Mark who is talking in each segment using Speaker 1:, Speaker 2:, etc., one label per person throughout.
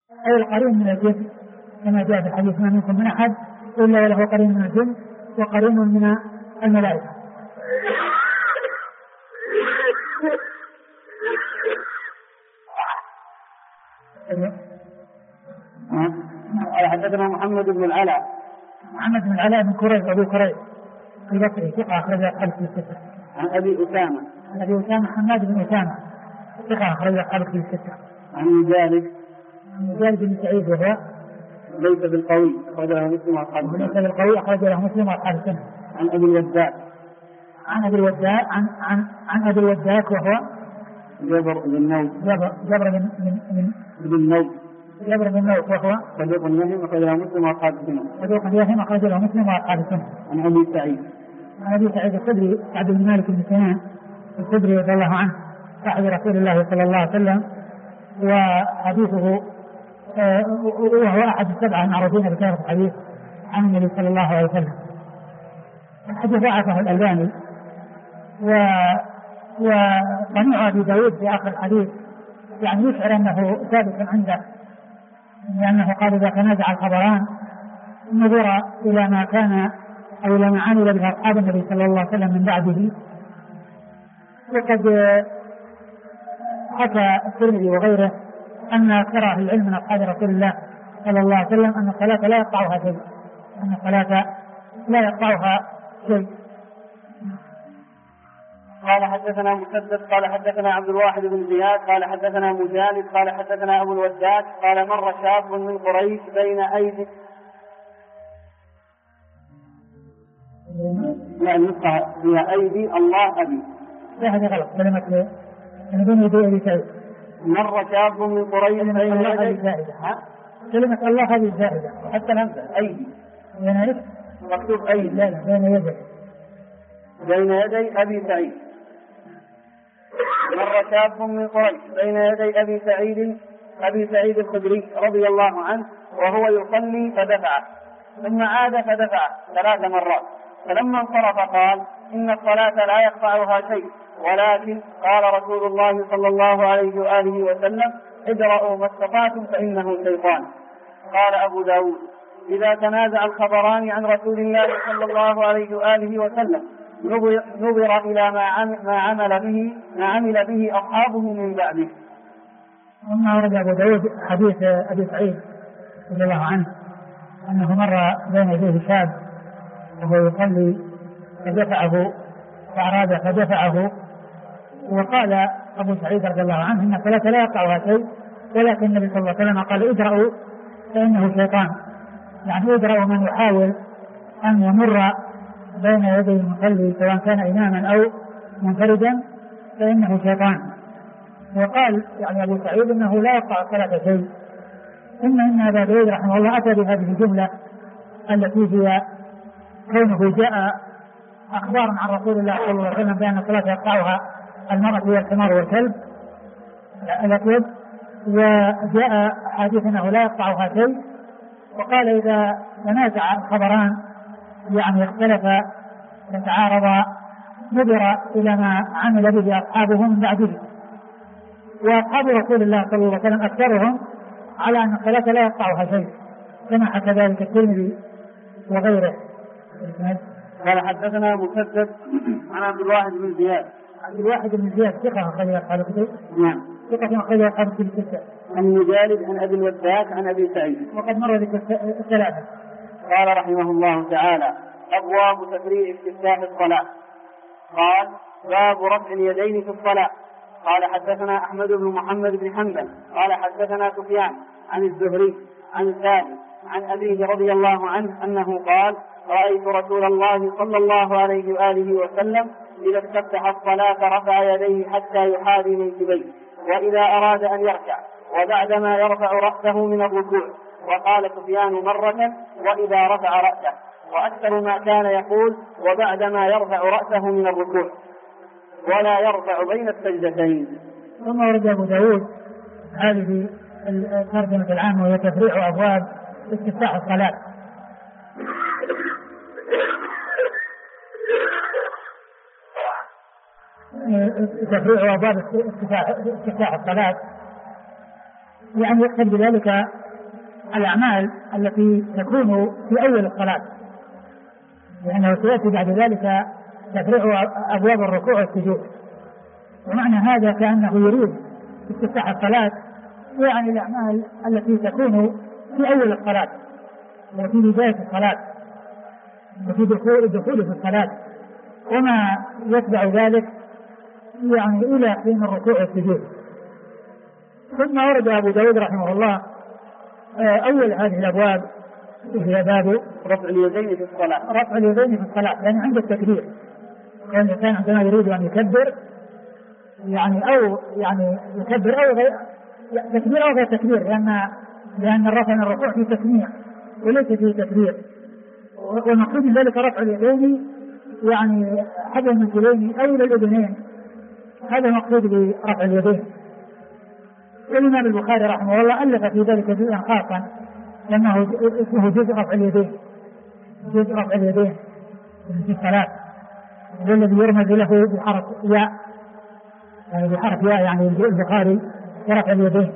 Speaker 1: أي القرين من الجن، كما جاء في الحديث: ما منكم من أحد إلا وله قرين من الجن وقرين من الملائكة.
Speaker 2: حدثنا محمد بن العلاء
Speaker 1: بن كريب أبو كريب البصري ثقة أخرج أصحاب الستة.
Speaker 2: عن أبي أسامة
Speaker 1: حماد بن أسامة ثقة أخرج أصحاب الستة.
Speaker 2: عن مجالد
Speaker 1: بن سعيد وهو
Speaker 2: ليس بالقوي أخرج له مسلم وأصحاب السنة. عن أبي الوداك وهو جبر بن نوف وهو صدوق يهم أخرج له مسلم وأصحاب السنة. عن أبي سعيد الخدري سعد بن مالك بن سنان الخدري رضي الله عنه صاحب رسول الله صلى الله عليه وسلم، وحديثه وهو أحد السبعة المعروفين بكثرة الحديث عن النبي صلى الله عليه وسلم. الحديث ضعفه الألباني، وصنيع أبي داود في آخر الحديث يعني يشعر أنه ثابت عنده، لأنه قال: إذا تنازع الخبران نظر إلى ما كان أو إلى ما عمل به أصحاب النبي صلى الله عليه وسلم من بعده. وقد حكى الترمذي وغيره أن أكثر أهل العلم من أصحاب رسول الله صلى الله عليه وسلم أن الصلاة لا يقطعها شيء. قال حدثنا مسدد قال حدثنا عبد الواحد بن زياد قال حدثنا مجالد قال حدثنا أبو الوداك قال: مر شاب من قريش بين أيدي نسخة فيها أيدي الله أبي.
Speaker 1: هذا غلط، كلمة بين يدي أبي سعيد.
Speaker 2: مر شاب من قريش بين يدي
Speaker 1: كلمة الله هذه زائدة،
Speaker 2: حتى الهمزة أيدي مكتوب أيدي بين يدي أبي سعيد. مر شاب من قريش بين يدي أبي سعيد الخدري رضي الله عنه وهو يصلي فدفعه، ثم عاد فدفعه 3 مرات، فلما انصرف قال: إن الصلاة لا يقطعها شيء، ولكن قال رسول الله صلى الله عليه وآله وسلم: ادرأوا ما استطعتم فإنه شيطان. قال أبو داود: إذا تنازع الخبران عن رسول الله صلى الله عليه وآله وسلم نظر إلى ما عمل به أصحابه من بعده.
Speaker 1: ثم ورد أبو داود حديث أبي سعيد رضي الله عنه أنه مر بين يديه شاب وهو يصلي فدفعه فأراد فدفعه، وقال أبو سعيد رضي الله عنه: إن الصلاة لا يقطعها شيء، ولكن النبي صلى الله عليه وسلم قال: ادرأوا فإنه شيطان. يعني ادرأوا من يحاول أن يمر بين يدي المصلي سواء كان إماما أو منفردا فإنه شيطان. وقال يعني أبو سعيد إنه لا يقطع الصلاة شيء. ثم إن أبا داود رحمه الله أتى بهذه الجملة التي هي كونه جاء أخبار عن رسول الله صلى الله عليه وسلم بأن الصلاة يقطعها المرأة والحمار والكلب الأسود، وجاء حديث أنه لا يقطعها شيء، وقال: إذا تنازع الخبران يعني اختلف وتعارض نظر إلى ما عمل به أصحابه من بعده. وأصحاب رسول الله صلى الله عليه وسلم أكثرهم على أن الصلاة لا يقطعها شيء، كما حكى ذلك الترمذي وغيره.
Speaker 2: قال حدثنا مسدد عن عبد الواحد بن زياد
Speaker 1: ثقة أخرج أصحاب الكتب.
Speaker 2: نعم،
Speaker 1: ثقة أخرج أصحاب الكتب.
Speaker 2: عن مجالد عن أبي الوداك عن أبي سعيد.
Speaker 1: وقد مر ذكر الثلاثة.
Speaker 2: قال رحمه الله تعالى: أبواب تفريع استفتاح الصلاة. قال: باب رفع اليدين في الصلاة. قال حدثنا أحمد بن محمد بن حنبل قال حدثنا سفيان عن الزهري عن سالم عن أبيه رضي الله عنه أنه قال: رأيت رسول الله صلى الله عليه وآله وسلم إذا استفتح الصلاة رفع يديه حتى يحاذي منكبيه، وإذا أراد أن يركع، وبعدما يرفع رأسه من الركوع. وقال سفيان مرة: وإذا رفع رأسه، وأكثر ما كان يقول: وبعدما يرفع رأسه من الركوع، ولا يرفع بين السجدتين.
Speaker 1: ثم ورد أبو داود هذه الترجمة العامة وهي تفريع أبواب استفتاح الصلاة. تفريع أبواب استفتاح الصلاة. يعني يقصد بذلك الأعمال التي تكون في أول الصلاة، لأنه سيأتي بعد ذلك تفريع أبواب الركوع والسجود. ومعنى هذا كأنه يريد استفتاح الصلاة، يعني الأعمال التي تكون في أول الصلاة وفي بداية الصلاة وفي الدخول في الصلاة، وما يتبع ذلك يعني إلى حين الركوع والسجود. ثم ورد أبو داود رحمه الله أول هذه الأبواب هي باب
Speaker 2: رفع اليدين في الصلاة.
Speaker 1: رفع اليدين في الصلاة، يعني عند التكبير، كان الإنسان عندما يريد أن يكبر يعني أو يعني يكبر أو غير تكبير أو غير تكبير، لأن الرفع من الركوع في تسميع وليس في تكبير. والمقصود من ذلك رفع اليدين يعني حذو المنكبين أو إلى الأذنين، هذا المقصود برفع اليدين. والإمام البخاري رحمه الله ألف في ذلك جزءا خاصا لأنه اسمه جزء رفع اليدين، جزء رفع اليدين في الصلاة، والذي يرمز له بحرف ياء، يعني بحرف ياء يعني البخاري رفع اليدين.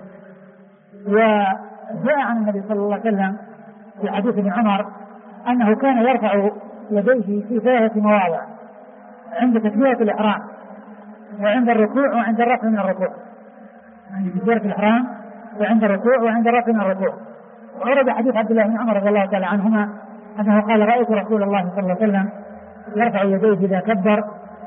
Speaker 1: وجاء عن النبي صلى الله عليه وسلم في حديث ابن عمر أنه كان يرفع يديه في 3 مواضع: عند تكبيرة الإحرام، وعند الركوع، وعند الرفع من الركوع، يعني تكبيرة الإحرام وعند الركوع وعند الرفع من الركوع. وورد حديث عبد الله بن عمر رضي الله تعالى عنهما أنه قال: رأيت رسول الله صلى الله عليه وسلم يرفع يديه إذا كبر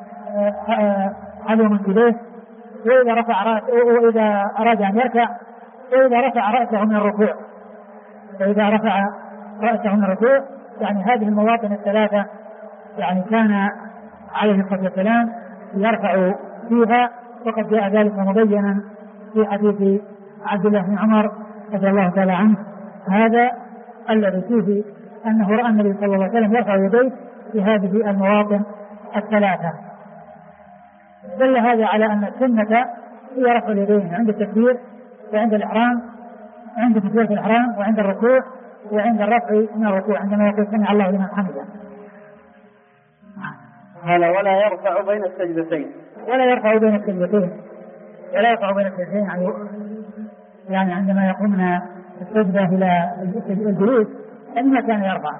Speaker 1: حذو منكبيه، وإذا رفع رأسه، وإذا أراد أن يركع، وإذا رفع رأسه من الركوع، وإذا رفع رأسه من الركوع. يعني هذه المواطن الثلاثة يعني كان عليه الصلاة والسلام يرفع فيها، وقد جاء ذلك مبينا في حديث عبد الله بن عمر رضي الله تعالى عنه، هذا الذي فيه أنه رأى النبي صلى الله عليه وسلم يرفع يديه في هذه المواطن الثلاثة. دل هذا على أن السنة هي رفع اليدين عند التكبير وعند الإحرام، عند تكبيرة الإحرام وعند الركوع وعند الرفع من الركوع عندما يقول سمع الله لمن حمده.
Speaker 2: قال: ولا يرفع بين السجدتين.
Speaker 1: ولا يرفع بين السجدتين، ولا يرفع بين السجدتين يعني عندما يقومنا السجدة إلى الجلوس إنما كان يرفع.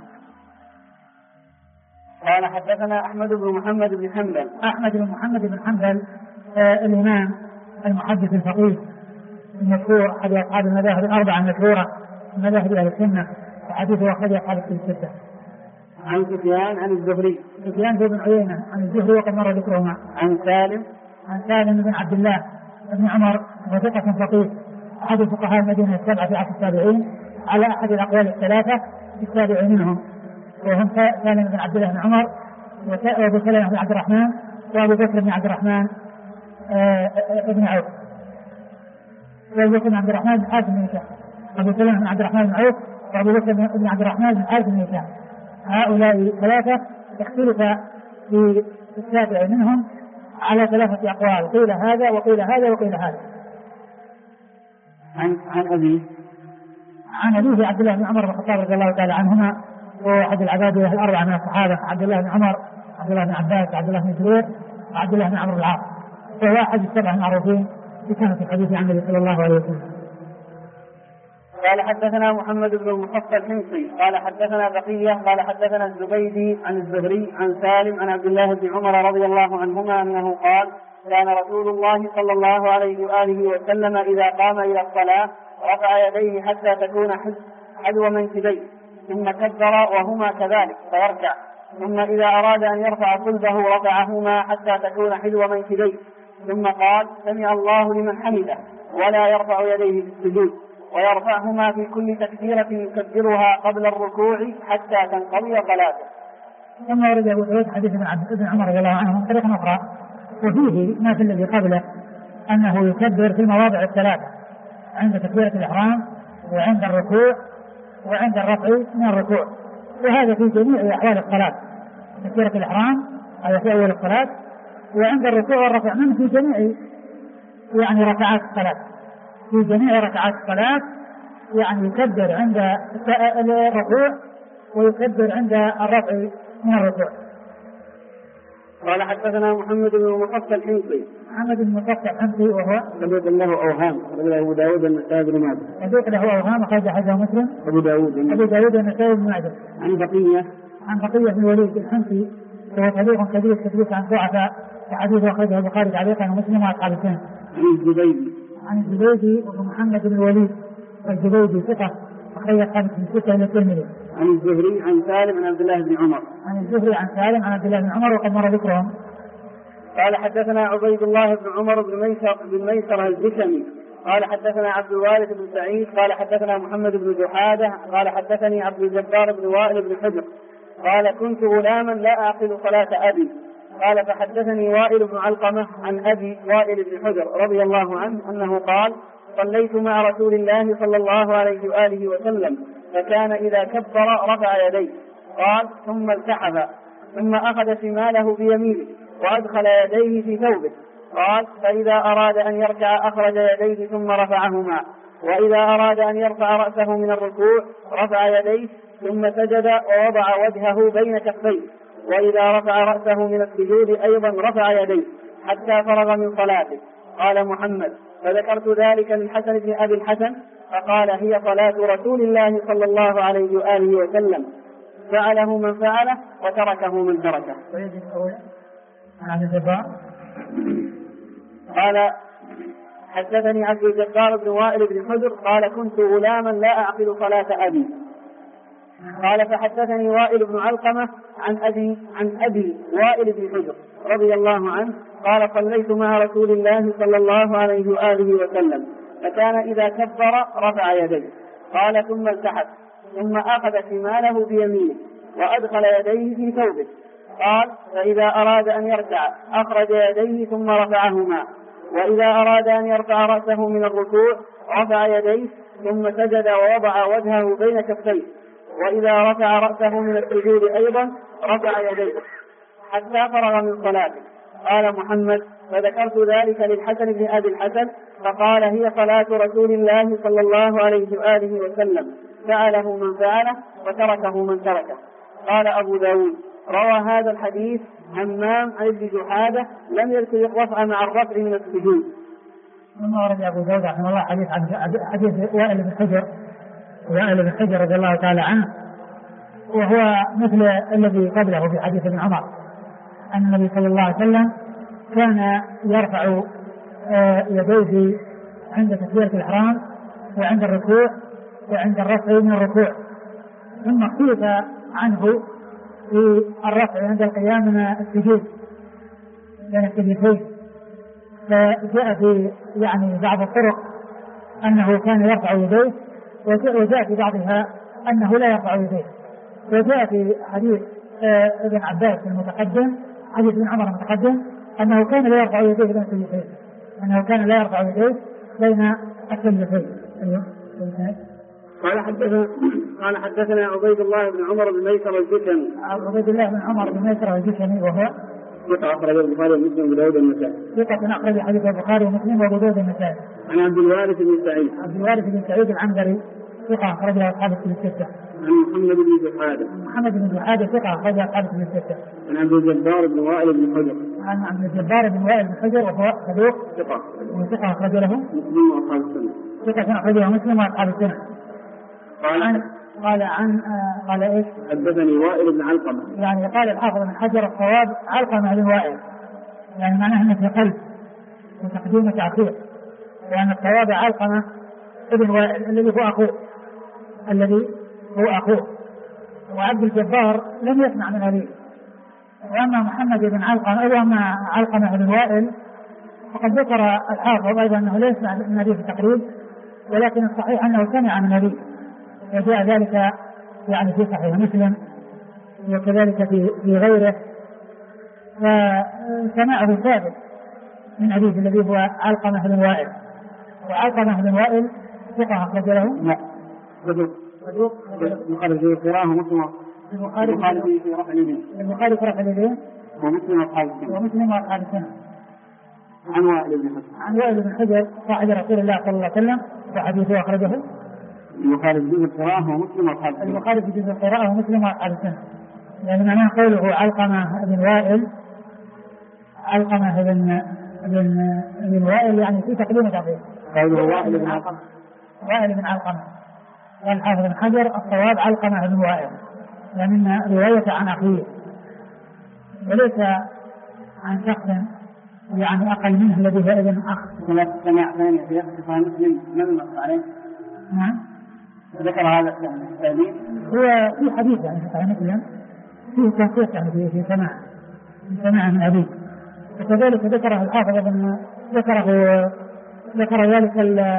Speaker 2: قال: حدثنا أحمد بن محمد بن حنبل.
Speaker 1: أحمد بن محمد بن حنبل الإمام المحدث الفقيه المشهور، أحد أصحاب المذاهب الأربعة المشهورة، مذاهب أهل السنة، وحديثه أخرجه أصحاب الكتب الستة.
Speaker 2: عن سفيان عن الزهري.
Speaker 1: سفيان بن عيينة عن الزهري وقد مر ذكرهما.
Speaker 2: عن سالم
Speaker 1: بن عبد الله بن عمر وثقة فقيه، أحد فقهاء المدينة 7 في عصر التابعين، على أحد الأقوال الثلاثة في التابع منهم، وهم سالم بن عبد الله بن عمر، وأبو سلمة بن عبد الرحمن، وأبو بكر بن عبد الرحمن ابن عوف، وأبو بكر بن عبد الرحمن بن حارث بن هشام، أبو سلمة بن عبد الرحمن بن عوف، وأبو بكر بن عبد الرحمن بن حارث بن هشام. هؤلاء ثلاثة اختلف في التابع منهم على 3 أقوال، قيل هذا وقيل هذا وقيل هذا. عن أبيه عبد الله بن عمر بن الخطاب رضي الله تعالى عنهما، وأحد العبادة الأربعة من الصحابة، عبد الله بن عمر، عبد الله بن عباس، عبد الله بن زبير، وعبد الله بن عمرو العاص، وهو أحد ال7 المعروفين بكثرة الحديث عن النبي صلى الله عليه وسلم.
Speaker 2: قال: حدثنا محمد بن المحصى الحمصي قال: حدثنا بقية قال: حدثنا الزبيدي عن الزهري عن سالم عن عبد الله بن عمر رضي الله عنهما أنه قال: كان رسول الله صلى الله عليه وآله وسلم إذا قام إلى الصلاة رفع يديه حتى تكون حذو منكبيه، ثم كبر وهما كذلك فيركع، ثم إذا أراد أن يرفع صلبه رفعهما حتى تكون حذو منكبيه، ثم قال: سمع الله لمن حمده، ولا يرفع يديه في السجود، ويرفعهما في كل تكبيرة يكبرها قبل الركوع حتى تنقضي صلاته.
Speaker 1: ثم ورد أبو داود حديث ابن عمر رضي الله عنه من طريق أخرى، وفيه ما في الذي قبله أنه يكبر في المواضع الثلاثة: عند تكبيرة الإحرام، وعند الركوع، وعند الرفع من الركوع، وهذا في جميع أحوال الصلاة. تكبيرة الإحرام هذا في أول الصلاة، وعند الركوع والرفع منه في جميع يعني ركعات الصلاة، في جميع ركعات الصلاة، يعني يكبر عند الركوع ويكبر عند الرفع من الركوع.
Speaker 2: قال حدثنا محمد بن المقفى الحمصي.
Speaker 1: محمد بن المقفى الحمصي وهو
Speaker 2: صدوق له أوهام، أخرجه أبو داود والنسائي بن ماجه.
Speaker 1: صدوق له أوهام، أخرج حديثه مسلم
Speaker 2: أبو داود
Speaker 1: والنسائي بن ماجه.
Speaker 2: عن بقية
Speaker 1: بن الوليد الحمصي وهو صدوق كبير التدليس عن ضعفاء، وحديثه أخرجه البخاري تعليقا ومسلم وأصحاب السنن. عن الزبيدي وهو محمد بن الوليد الزبيدي ثقة، أخرج أصحاب الستة إلى الترمذي.
Speaker 2: عن الزهري عن سالم عن عبد الله بن عمر.
Speaker 1: عن الزهري عن سالم عن عبد الله بن عمر وقد مر ذكرهم.
Speaker 2: قال حدثنا عبيد الله بن عمر بن ميسر الجشمي قال حدثنا عبد الوارث بن سعيد قال حدثنا محمد بن جحادة قال حدثني عبد الجبار بن وائل بن حجر قال كنت غلاما لا أعقل صلاة أبي. قال فحدثني وائل بن علقمة عن أبي وائل بن حجر رضي الله عنه أنه قال صليت مع رسول الله صلى الله عليه وآله وسلم فكان إذا كبر رفع يديه قال ثم التحف ثم أخذ شماله بيمينه وأدخل يديه في ثوبه قال فإذا أراد أن يركع أخرج يديه ثم رفعهما وإذا أراد أن يرفع رأسه من الركوع رفع يديه ثم سجد ووضع وجهه بين كفيه وإذا رفع رأسه من السجود أيضا رفع يديه حتى فرغ من صلاته. قال محمد فذكرت ذلك للحسن بن أبي الحسن فقال هي صلاة رسول الله صلى الله عليه وآله وسلم فعله من فعله وتركه من تركه. قال حدثني عبد الجبار بن وائل بن حجر قال كنت غلاما لا أعقل صلاة أبي. قال فحدثني وائل بن علقمة عن أبي وائل بن حجر رضي الله عنه قال صليت مع رسول الله صلى الله عليه وآله وسلم فكان إذا كبر رفع يديه قال ثم التحف ثم أخذ شماله بيمينه وأدخل يديه في ثوبه قال فإذا أراد أن يركع أخرج يديه ثم رفعهما وإذا أراد أن يرفع رأسه من الركوع رفع يديه ثم سجد ووضع وجهه بين كفيه وإذا رفع رأسه من السجود أيضا رفع يديه حتى فرغ من صلاته. قال محمد فذكرت ذلك للحسن بن أبي الحسن فقال هي صلاة رسول الله صلى الله عليه وآله وسلم فعله من فعله وتركه من تركه. قال أبو داود روى هذا الحديث همام عن ابن جحادة لم يذكر الرفع مع الرفع من السجود.
Speaker 1: ثم ورد أبو داود رحمه الله حديث وائل بن حجر رضي الله تعالى عنه وهو مثل الذي قبله في حديث ابن عمر أن النبي صلى الله عليه وسلم كان يرفع يديه عند تكبيرة الإحرام وعند الركوع وعند الرفع من الركوع ثم اختلف عنه في الرفع عند القيام من السجود بين السجدتين فجاء في بعض الطرق أنه كان يرفع يديه وجاء في بعضها أنه لا يرفع يديه وجاء في حديث ابن عباس المتقدم حديث ابن عمر المتقدم أنه كان لا يرفع يديه بين السجدتين بين السجدتين.
Speaker 2: قال حدثنا عبيد الله بن عمر بن ميسر الجشمي.
Speaker 1: عبيد الله بن عمر بن ميسر الجشمي وهو
Speaker 2: ثقة أخرج البخاري ومسلم وأبو داود والنسائي.
Speaker 1: ثقة أخرج حديث البخاري ومسلم وأبو داود والنسائي.
Speaker 2: عن عبد الوارث بن سعيد.
Speaker 1: عبد الوارث بن سعيد العنبري ثقة أخرج أصحاب الكتب الستة.
Speaker 2: عن محمد بن جحادة
Speaker 1: ثقة أخرج أصحاب الكتب الستة.
Speaker 2: عن عبد الجبار بن وائل بن حجر.
Speaker 1: عن عبد الجبار بن وائل بن حجر وهو صدوق ثقة أخرج له
Speaker 2: مسلم وأصحاب السنة.
Speaker 1: ثقة أخرجه مسلم وأصحاب السنة. قال إيش؟
Speaker 2: حدثني وائل بن علقمة.
Speaker 1: قال الحافظ بن حجر الصواب علقمة بن وائل معناه أنه في قلب وتقديم وتأخير لأن الصواب علقمة ابن وائل الذي هو أخوه وعبد الجبار لم يسمع من أبيه. وأما محمد بن علقمة وأما علقمة بن وائل فقد ذكر الحافظ أيضا أنه لا يسمع من أبيه في التقريب ولكن الصحيح أنه سمع من أبيه وجاء ذلك في صحيح مسلم وكذلك في غيره فسمعه ثابت من أبيه الذي هو علقمة بن وائل. وعلقمة بن وائل ثقة أخرج له
Speaker 2: صدوق البخاري في قراءة ومسلم
Speaker 1: البخاري في رفع اليدين ومسلم وأصحاب السنة.
Speaker 2: عن وائل بن حجر صاحب رسول الله صلى الله عليه وسلم وحديثه أخرجه
Speaker 1: البخاري في جزء القراءة ومسلم وأصحاب السنة. يعني معناه قوله علقمة بن وائل علقمة بن وائل يعني في تقديم تأخير.
Speaker 2: وائل بن علقمة.
Speaker 1: وائل بن علقمة. قال الحافظ بن حجر الصواب علقمة بن وائل لأن رواية عن أخيه وليس عن شخص يعني أقل منه الذي هو ابن أخ.
Speaker 2: سمع ثانية في صحيح مسلم من نص عليه.
Speaker 1: نعم.
Speaker 2: ذكر هذا الحديث.
Speaker 1: هو في حديث يعني في صحيح مسلم فيه تنصيص يعني في سماع من أبيه. وكذلك ذكره الحافظ ابن ذكر ذلك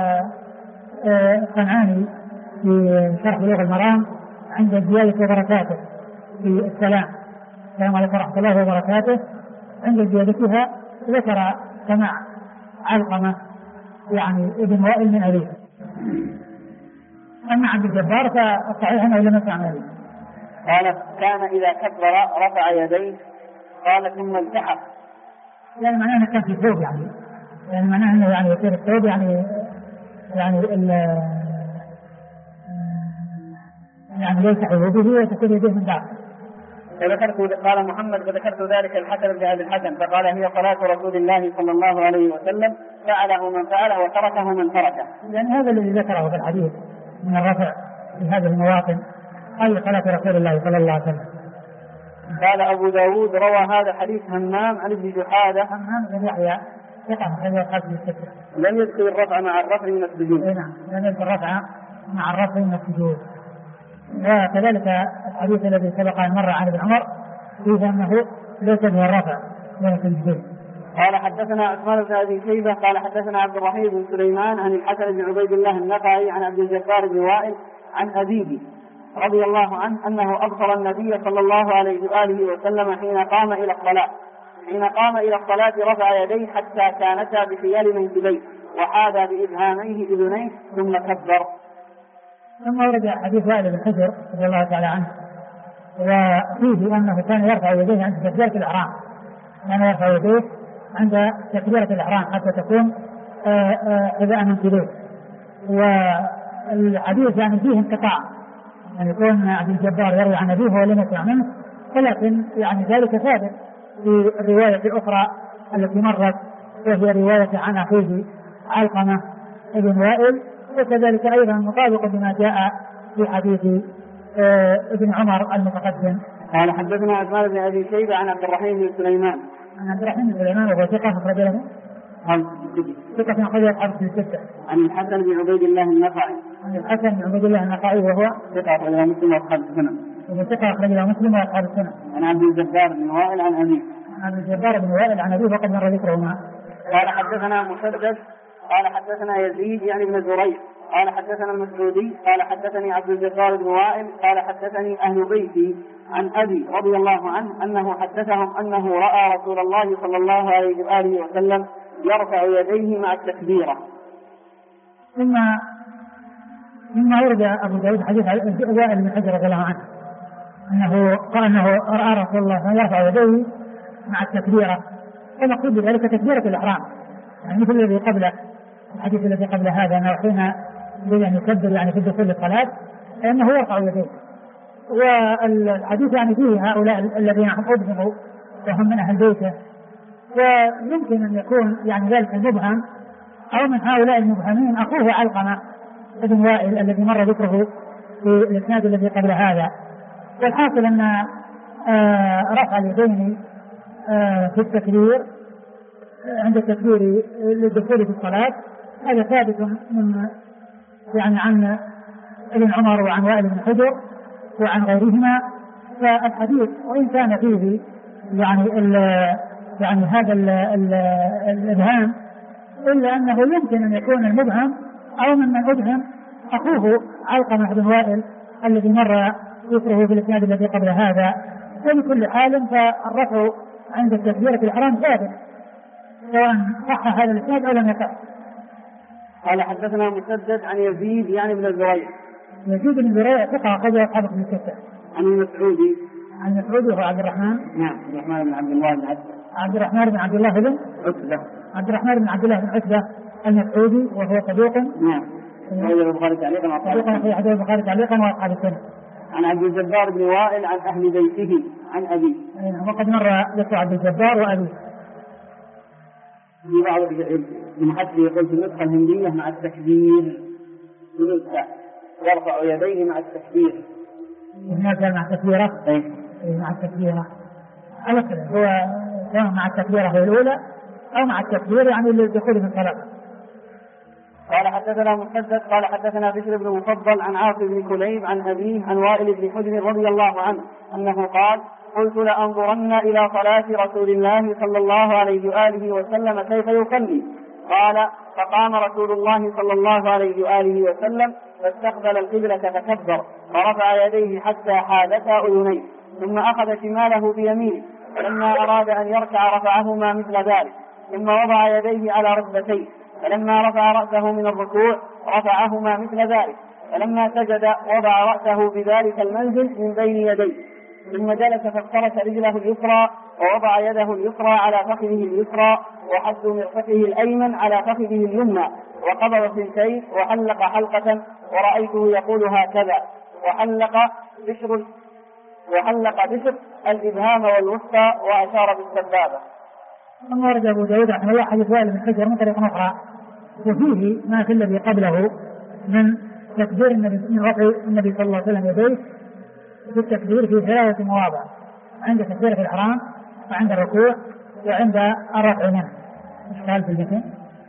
Speaker 1: الصنعاني في شرح بلوغ المرام عند زيادة وبركاته في السلام. السلام عليكم ورحمة الله وبركاته. عند زيادتها ذكر سماع علقمة يعني ابن وائل من أبيه. أما عبد الجبار فالصحيح أنه لم يسمع من أبيه.
Speaker 2: قال كان إذا كبر رفع يديه قال ثم التحق.
Speaker 1: يعني معناه أنه كان في ثوب يعني معناه أنه يعني يصير الثوب يعني يلتحق به وتكون يديه من داخل.
Speaker 2: قال محمد فذكرت ذلك الحسن بن أبي الحسن فقال هي صلاة رسول الله صلى الله عليه وسلم فعله من فعله وتركه من تركه.
Speaker 1: يعني هذا الذي ذكره في الحديث من الرفع في هذه المواطن أي صلاة رسول الله صلى الله عليه وسلم.
Speaker 2: قال أبو داود روى هذا حديث همام عن ابن جحادة.
Speaker 1: همام بن يحيى ثقة خرج أصحاب الستة.
Speaker 2: لم يذكر الرفع مع الرفع من السجود.
Speaker 1: نعم لم يذكر الرفع مع الرفع من السجود. وكذلك الحديث الذي سبق أن مر عن ابن عمر فيه أنه ليس به الرفع من السجود.
Speaker 2: قال حدثنا عثمان بن أبي شيبة قال حدثنا عبد الرحيم بن سليمان عن الحسن بن عبيد الله النخعي عن عبد الجبار بن وائل عن أبيه رضي الله عنه أنه أبصر النبي صلى الله عليه وآله وسلم حين قام إلى الصلاة رفع يديه حتى كانتا بحيال منكبيه وحاذى بإبهاميه إذنيه ثم كبر.
Speaker 1: ثم ورد حديث وائل بن حجر رضي الله تعالى عنه وفيه أنه كان يرفع يديه عند تكبيرة الإحرام. كان يرفع يديه عند تكبيرة الإحرام حتى تكون حذاء منكبيه. والحديث يعني فيه انقطاع يعني يكون عبد الجبار يروي عن أبيه ولم يسمع منه ولكن يعني ذلك ثابت في الرواية الأخرى التي مرت وهي رواية عن أخيه علقمة ابن وائل وكذلك أيضا مطابق بما جاء في حديث ابن عمر المتقدم.
Speaker 2: قال حدثنا عثمان بن أبي شيبة عن عبد الرحيم بن سليمان.
Speaker 1: عن عبد الرحيم بن سليمان وهو ثقة أخرج له ثقة أخرج أصحاب الستة.
Speaker 2: عن الحسن بن عبيد الله النخعي.
Speaker 1: عن الحسن بن عبيد الله النخعي وهو
Speaker 2: ثقة أخرج له مسلم وأصحاب السنن.
Speaker 1: ثقة أخرج له مسلم وأصحاب السنن.
Speaker 2: عن عبد الجبار بن وائل عن أبيه.
Speaker 1: عن عبد الجبار بن وائل عن أبيه وقد مر ذكرهما.
Speaker 2: قال حدثنا مسدد قال حدثنا يزيد يعني بن زريع قال حدثنا المسعودي قال حدثني عبد الجبار بن وائل قال حدثني أهل بيتي عن أبي رضي الله عنه أنه حدثهم أنه رأى رسول الله صلى الله عليه وآله وسلم يرفع يديه مع التكبيرة.
Speaker 1: ثم ورد أبو داود حديث وائل بن حجر رضي الله عنه أنه قال أنه رأى رسول الله يرفع يديه مع التكبيرة ومقصود بذلك تكبيرة الإحرام يعني مثل الذي قبله الحديث الذي قبل هذا أنه حين يكبر يعني في دخول الصلاة أنه يرفع يديه. والحديث يعني فيه هؤلاء الذين هم أبهموا وهم من أهل بيته ويمكن أن يكون يعني ذلك المبهم أو من هؤلاء المبهمين أخوه علقمة ابن وائل الذي مر ذكره في الإسناد الذي قبل هذا. والحاصل أن رفع اليدين في التكبير عند التكبير للدخول في الصلاة هذا ثابت من يعني عن ابن عمر وعن وائل بن حجر وعن غيرهما. فالحديث وإن كان فيه يعني هذا الإبهام إلا أنه يمكن أن يكون المبهم أو من أبهم أخوه علقمة بن وائل الذي مر ذكره في الإسناد الذي قبل هذا. وبكل حال فالرفع عند تكبيرة الإحرام ثابت سواء صح هذا الإسناد أو لم يصح.
Speaker 2: قال حدثنا مسدد عن يزيد يعني بن زريع.
Speaker 1: يزيد بن زريع ثقة أخرج أصحاب الكتب الستة.
Speaker 2: عن المسعودي.
Speaker 1: عن المسعودي هو عبد الرحمن.
Speaker 2: نعم عبد الرحمن بن عبد الله بن عتبة.
Speaker 1: عبد الرحمن بن عبد الله بن
Speaker 2: عتبة.
Speaker 1: عبد الرحمن بن عبد الله بن عتبة المسعودي وهو صدوق.
Speaker 2: نعم. أخرج البخاري تعليقا وأصحاب السنة.
Speaker 1: أخرج البخاري تعليقا وأصحاب السنة.
Speaker 2: عن عبد الجبار بن وائل عن أهل بيته عن أبيه.
Speaker 1: وقد مر ذكر عبد الجبار وأبيه.
Speaker 2: في بعض المحدث يقول في النسخة الهندية مع التكبير يرفع يديه مع التكبير.
Speaker 1: هناك مع التكبيرة؟ مع التكبيرة. على كده هو مع التكبيرة هي الأولى أو مع التكبير يعني الدخول في الصلاة.
Speaker 2: قال حدثنا مسدد قال حدثنا بشر بن مفضل عن عاصم بن كليب عن أبيه عن وائل بن حجر رضي الله عنه أنه قال قلت لأنظرن إلى صلاة رسول الله صلى الله عليه وآله وسلم كيف يصلي. قال فقام رسول الله صلى الله عليه وآله وسلم فاستقبل القبلة فكبر ورفع يديه حتى حالتا أذنيه ثم أخذ شماله بيمينه فلما أراد أن يركع رفعهما مثل ذلك ثم وضع يديه على ركبتيه فلما رفع رأسه من الركوع رفعهما مثل ذلك فلما سجد وضع رأسه بذلك المنزل من بين يديه ثم جلس فافترش رجله اليسرى ووضع يده اليسرى على فخذه اليسرى وحد مرفقه الأيمن على فخذه اليمنى وقبض ثنتين وحلق حلقة ورأيته يقول هكذا وحلق بشر الإبهام والوسطى وأشار بالسبابة.
Speaker 1: ثم ورد أبو داود رحمه الله حديث وائل بن حجر من طريق أخرى وفيه ما في الذي قبله من تكبير النبي صلى الله عليه وسلم يديه بالتكبير في 3 مواضع عند تكبير في الإحرام وعند الركوع وعند الرفع منه. قال في الجسم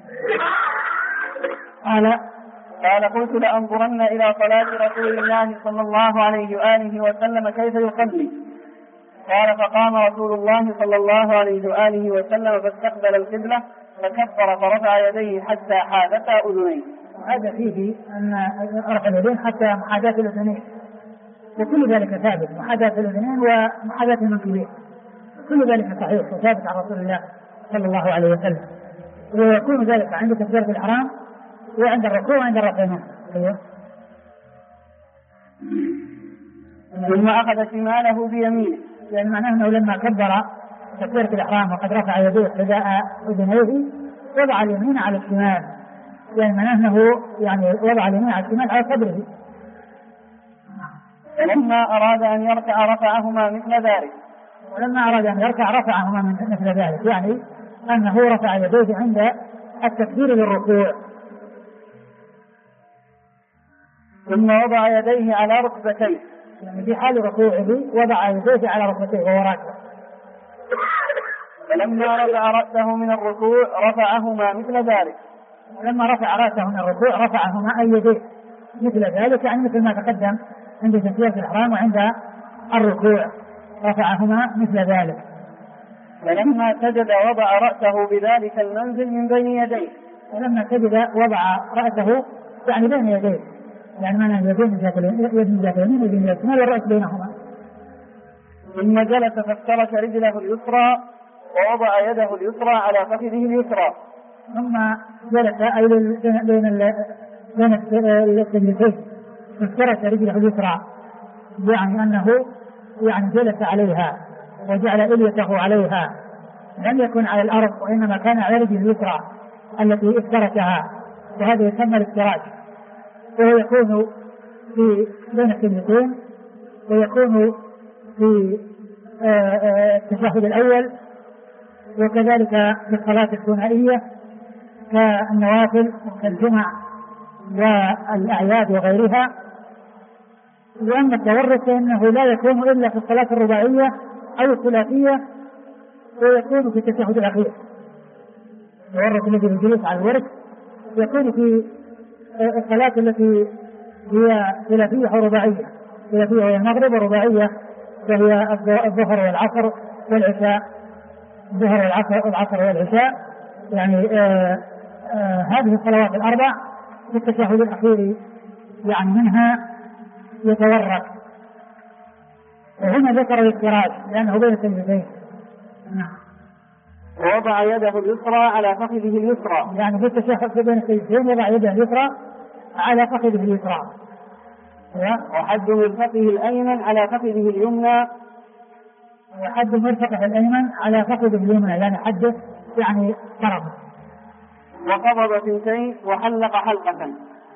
Speaker 1: قال قلت لأنظرن إلى صلاة رسول الله صلى الله عليه وآله وسلم كيف يصلي. قال فقام رسول الله صلى الله عليه وآله وسلم فاستقبل القبلة فكبر فرفع يديه حتى حاذتا أذنيه. هذا فيه أن رفع اليدين حتى محاذاة الأذنين وكل ذلك ثابت محاذاة الأذنين ومحاذاة المنكبين كل ذلك صحيح وثابت عن رسول الله صلى الله عليه وسلم ويكون ذلك عند تكبيرة الإحرام وعند الركوع وعند الرفع منه. ثم أخذ شماله بيمينه يعني معناه أنه لما كبر تكبيرة الإحرام وقد رفع يديه حذاء أذنيه وضع اليمين على الشمال يعني معناه أنه يعني وضع اليمين على الشمال على صدره.
Speaker 2: ولما أراد أن يركع رفعهما مثل ذلك
Speaker 1: رفعهما مثل ذلك يعني أنه رفع يديه عند التكبير للركوع
Speaker 2: ثم وضع يديه على ركبتيه
Speaker 1: يعني في حال ركوعه وضع يديه على ركبتيه وهو راكع.
Speaker 2: فلما رفع رأسه من الركوع رفعهما مثل ذلك.
Speaker 1: ولما رفع رأسه من الركوع رفعهما أي يديه مثل ذلك يعني مثل ما تقدم عند تكبيرة الإحرام وعند الركوع رفعهما مثل ذلك.
Speaker 2: فلما سجد وضع رأسه بذلك المنزل من بين يديه.
Speaker 1: ولما سجد وضع رأسه يعني بين يديه يعني معنى اليدين ذات اليمين ويدين ذات الشمال والرأس بينهما.
Speaker 2: ثم جلس فافترش رجله اليسرى ووضع يده اليسرى على فخذه اليسرى.
Speaker 1: ثم جلس أي بين السجدتين فافترش رجله اليسرى يعني أنه يعني جلس عليها وجعل إليته عليها لم يكن على الأرض وإنما كان على رجله اليسرى التي افترشها وهذا يسمى الافتراش وهو يكون في بين السجدتين ويكون في التشهد الأول وكذلك في الصلاة الثنائية كالنوافل وكالجمع والأعياد وغيرها. وأما التورك فإنه لا يكون إلا في الصلاة الرباعية أو الثلاثية ويكون في التشهد الأخير. التورك الذي بالجلوس على الورك يكون في الصلاة التي هي ثلاثية أو رباعية. ثلاثية وهي المغرب ورباعية وهي الظهر والعصر والعشاء. الظهر والعصر والعشاء يعني هذه الصلوات الأربع في التشهد الأخير يعني منها يتورك. وهنا ذكر الافتراش لأنه بين السجدتين.
Speaker 2: ووضع يده اليسرى على فخذه اليسرى
Speaker 1: يعني في التشهد بين السجدتين وضع يده اليسرى على فخذه اليسرى
Speaker 2: وحد مرفقه الأيمن على فخذه اليمنى.
Speaker 1: وحد مرفقه الأيمن على فخذه اليمنى يعني حده يعني طرف.
Speaker 2: وقبض ثنتين وحلق حلقة.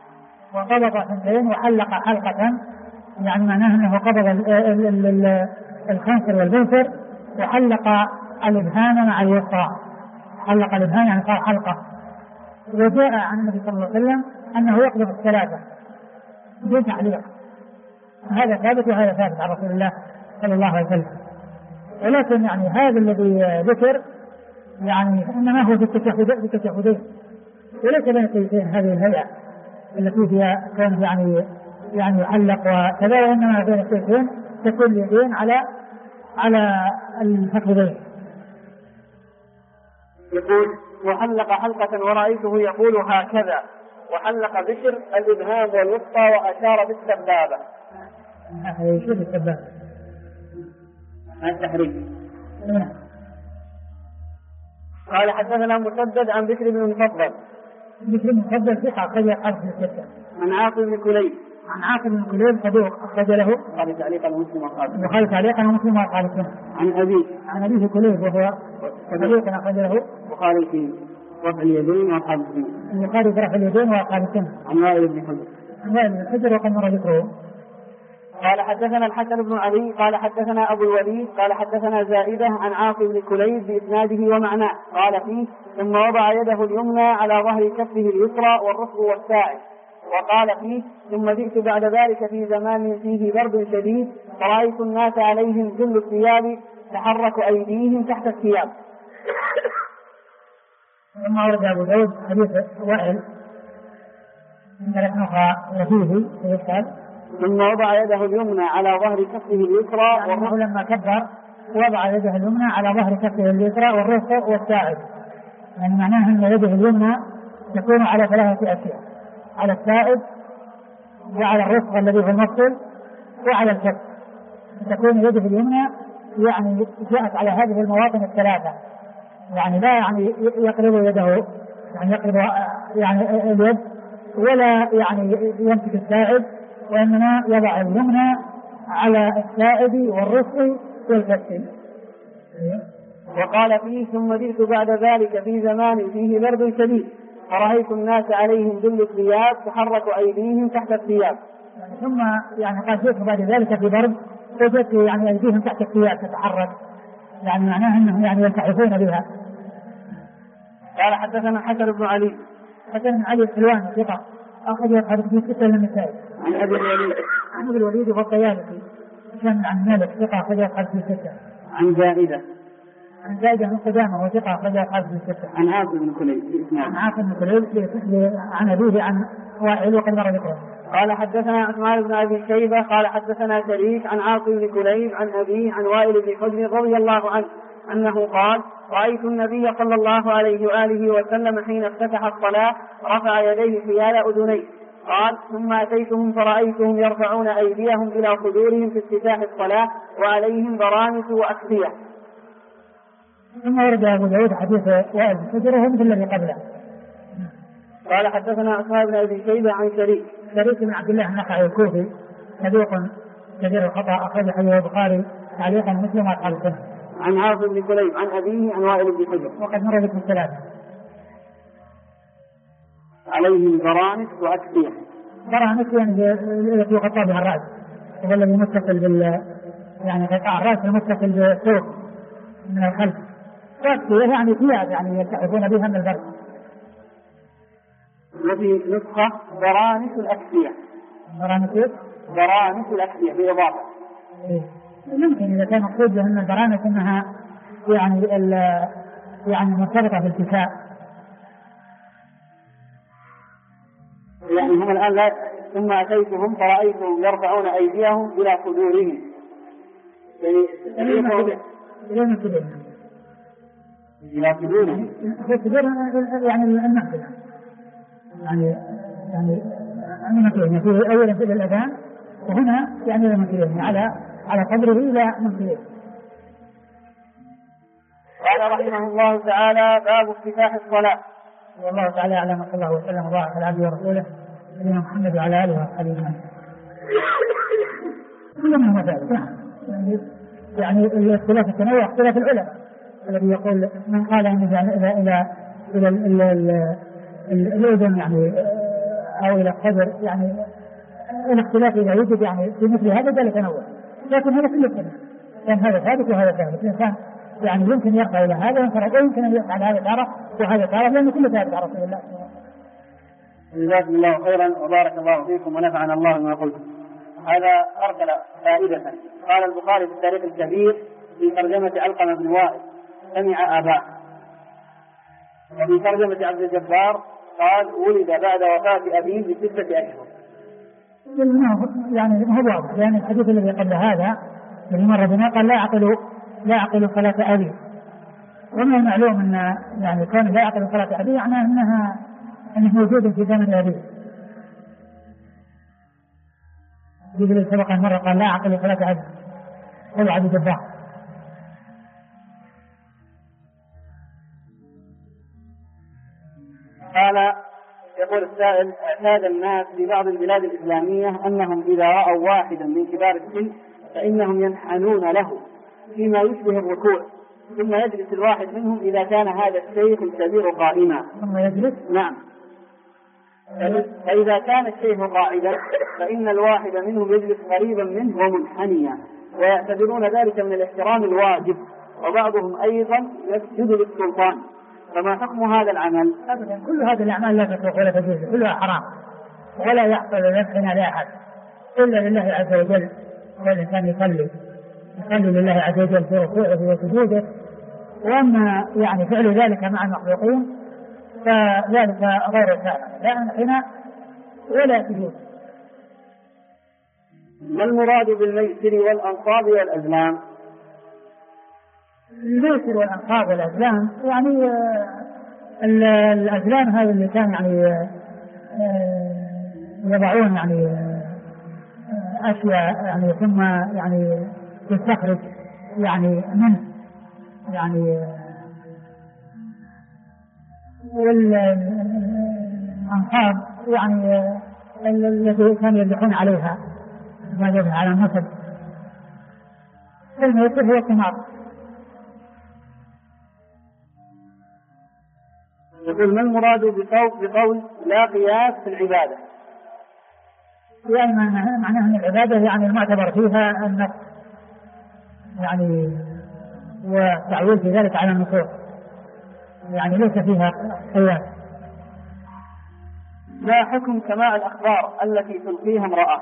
Speaker 1: يعني معناه أنه قبض الخنصر والبنصر وحلق الإبهام مع اليسرى حلق الإبهام يعني صار حلقة. وجاء عن النبي صلى الله عليه وسلم أنه يقبض الثلاثة بدون تعليق، هذا ثابت وهذا ثابت عن رسول الله صلى الله عليه وسلم. ولكن يعني هذا الذي ذكر يعني إنما هو في التشهدين وليس بين السيدتين هذه الهيئة التي فيها كان يعني يحلق وكذا، وإنما بين السيدتين تكون اليدين على الفخذين.
Speaker 2: يقول وحلق حلقة ورأيته يقول هكذا، وحلق بشر الإبهام والوسطى وأشار بالسبابة.
Speaker 1: شو بالسبابة؟
Speaker 2: التحريم. قال حدثنا مسدد عن بشر بن المفضل.
Speaker 1: بشر بن المفضل ثقة أخرج أصحابه في الستة.
Speaker 2: عن عاصم بن كليب.
Speaker 1: عن عاصم بن كليب صدوق أخرج له
Speaker 2: قال تعليقا مسلم وقال.
Speaker 1: وقال تعليقا مسلم وقال سنة.
Speaker 2: عن أبيه
Speaker 1: كليب وهو صدوق أخرج له
Speaker 2: وقال في رفع اليدين وقال سنة.
Speaker 1: البخاري في رفع اليدين وقال سنة.
Speaker 2: عن وائل بن حجر.
Speaker 1: وائل بن حجر وقد مر ذكره.
Speaker 2: قال حدثنا الحسن بن علي قال حدثنا أبو الوليد قال حدثنا زائدة عن عاصم بن كليب بإسناده ومعناه قال فيه ثم وضع يده اليمنى على ظهر كفه اليسرى والركب والساعد، وقال فيه ثم جئت بعد ذلك في زمان فيه برد شديد فرأيت الناس عليهم جل الثياب تحرك أيديهم تحت الثياب.
Speaker 1: ثم ورد أبو داود حديث وائل من ثلاث نقرأ وفيه ويسأل
Speaker 2: ثم وضع يده اليمنى على ظهر كفه اليسرى
Speaker 1: يعني لما كبر وضع يده اليمنى على ظهر كفه اليسرى والرفق والساعد، يعني معناها أن يده اليمنى تكون على ثلاثة أشياء، على الساعد وعلى الرفق الذي هو المفصل وعلى الكف. تكون يده اليمنى يعني جاءت على هذه المواطن الثلاثة، يعني لا يعني يقرب يده يعني يقرب يعني اليد ولا يعني يمسك الساعد، وإنما يضع اليمنى على الساعد والرفق والكف.
Speaker 2: وقال فيه ثم جئت بعد ذلك في زمان فيه برد شديد فرأيت الناس عليهم جل الثياب تحرك أيديهم تحت الثياب.
Speaker 1: ثم يعني قال جئت بعد ذلك في برد وجدت يعني أيديهم تحت الثياب تتحرك، يعني معناها أنهم يعني يلتحفون بها.
Speaker 2: قال حدثنا حسن بن علي.
Speaker 1: حسن بن علي الحلواني ثقة أخرج حديث في ستة للنسائي.
Speaker 2: عن أبي الوليد.
Speaker 1: عن أبي الوليد والطيالسي كان عن مالك ثقة أخرج حديث في ستة.
Speaker 2: عن زائدة.
Speaker 1: عن زائدة بن قدامة وثقة أخرج حديث في ستة.
Speaker 2: عن عاصم بن كليب.
Speaker 1: عن عاصم بن كليب عن أبيه عن وائل وقد مر ذكره.
Speaker 2: قال حدثنا عثمان بن أبي شيبة قال حدثنا شريك عن عاصم بن كليب عن أبيه عن وائل بن حجر رضي الله عنه أنه قال رأيت النبي صلى الله عليه وآله وسلم حين افتتح الصلاة رفع يديه حيال أذنيه. قال ثم أتيتهم فرأيتهم يرفعون أيديهم إلى صدورهم في افتتاح الصلاة وعليهم برامس وأكفية.
Speaker 1: ثم ورد أبو داود حديث وائل بن حجر وهو مثل الذي قبله.
Speaker 2: قال حدثنا عثمان بن أبي شيبة عن شريك
Speaker 1: بن عبد الله النخعي الكوفي صدوق كثير الخطأ أخرج حديث البخاري تعليقا مسلم وأصحاب السنة.
Speaker 2: عن عاصم بن كليب عن أبيه عن وائل بن حجر
Speaker 1: وقد مر ذكر الثلاثة.
Speaker 2: عليهم برامس وأكفية.
Speaker 1: برامس يعني التي يغطى بها الرأس، هو الذي متصل بال يعني قطاع الرأس المتصل بالثوب من الخلف، وأكفية يعني ثياب يعني يلتحفون بها من البرد.
Speaker 2: وفي نسخة برامس الأكفية. برامس الأكفية بإضافة.
Speaker 1: يمكن إذا كان مقصود بأن البرامس أنها يعني مرتبطة بالكساء.
Speaker 2: يعني هم الآن لا ثم أتيتهم فرأيتهم يرفعون أيديهم إلى صدورهم. يعني إلى صدورهم.
Speaker 1: يعني المهدنا. يعني المنكرين في أولا في الأذان وهنا يعني المنكرين على قدره إلى منكرين.
Speaker 2: قال رحمه الله تعالى باب افتتاح الصلاة.
Speaker 1: والله تعالى أعلم صلى الله وسلم وبارك على عبده ورسوله نبينا محمد وعلى آله وأصحابه أجمعين. كل منهم ذلك يعني اختلاف التنوع اختلاف العلماء الذي يقول من قال أن إلى الأذن يعني أو إلى الصدر يعني الاختلاف إذا يوجد يعني في مثل هذا ذلك تنوع، لكن هذا كله سنة كان هذا ثابت وهذا ثابت. الإنسان يعني يمكن يرفع إلى هذا ويمكن أن يفعل هذا تارة وهذا تارة، لأن كل ثابت على رسول الله.
Speaker 2: جزاكم الله خيرا وبارك الله فيكم ونفعنا الله بما قلتم. هذا أرسل فائدة. قال البخاري في التاريخ الكبير في ترجمة علقمة بن وائل سمع آباء، وفي ترجمة عبد الجبار قال ولد بعد وفاة أبيه ب6 أشهر.
Speaker 1: يعني هو واضح، لأن الحديث الذي قبل هذا الذي مر بنا قال لا يعقل صلاة أبيه، ومن المعلوم أن يعني كون لا يعقل صلاة أبيه معناه أنه موجود في زمن أبيه. يقول سبق مرة قال لا يعقل صلاة أبيه قل عبد الجبار.
Speaker 2: قال يقول السائل: اعتاد الناس في بعض البلاد الإسلامية أنهم إذا رأوا واحدا من كبار السن فإنهم ينحنون له فيما يشبه الركوع، ثم يجلس الواحد منهم إذا كان هذا الشيخ الكبير قائما.
Speaker 1: ثم يجلس؟
Speaker 2: نعم. فإذا كان الشيخ قاعدا فإن الواحد منهم يجلس قريبا منه ومنحنيا، ويعتبرون ذلك من الاحترام الواجب، وبعضهم أيضا يسجد للسلطان. فما حكم هذا العمل؟
Speaker 1: أبدا، كل هذه الأعمال لا تصلح ولا تجوز، كلها حرام، ولا يحصل ينحنى لأحد إلا لله عز وجل. والإنسان يصلي لله عز وجل في ركوعه وسجوده، وأما يعني فعل ذلك مع المخلوقين فذلك غير شرع، لا انحناء ولا سجود.
Speaker 2: ما المراد بالميسر والأنصاب والأزلام؟
Speaker 1: الميسر والأنصاب والأزلام يعني الأزلام هذا اللي كان يعني يضعون يعني أشياء يعني ثم يعني تستخرج يعني منه يعني، والأنصاب يعني التي كانوا يذبحون عليها ما يذبح على النصب. الميسر هو الثمار.
Speaker 2: يقول: ما المراد بقول لا قياس في العبادة؟
Speaker 1: يعني معناه أن العبادة يعني المعتبر فيها النص يعني، والتعويل في ذلك على النصوص، يعني ليس فيها قياس.
Speaker 2: ما حكم سماع الأخبار التي تلقيها امرأة؟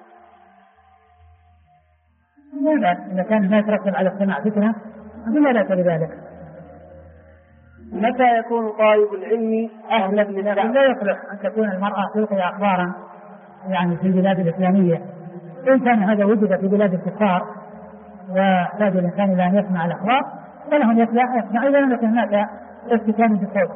Speaker 1: لا، إذا كان الناس يترتب على السماع فتنة فلا بأس بذلك.
Speaker 2: متى يكون طالب العلم أهلا للدعوة؟
Speaker 1: لا يصلح أن تكون المرأة تلقي أخبارا يعني في البلاد الإسلامية. إن كان هذا وجد في بلاد الكفار ويحتاج الإنسان إلى أن يسمع الأخبار فلهم يسمع، إذا لم يكن هناك استكان بالصوت.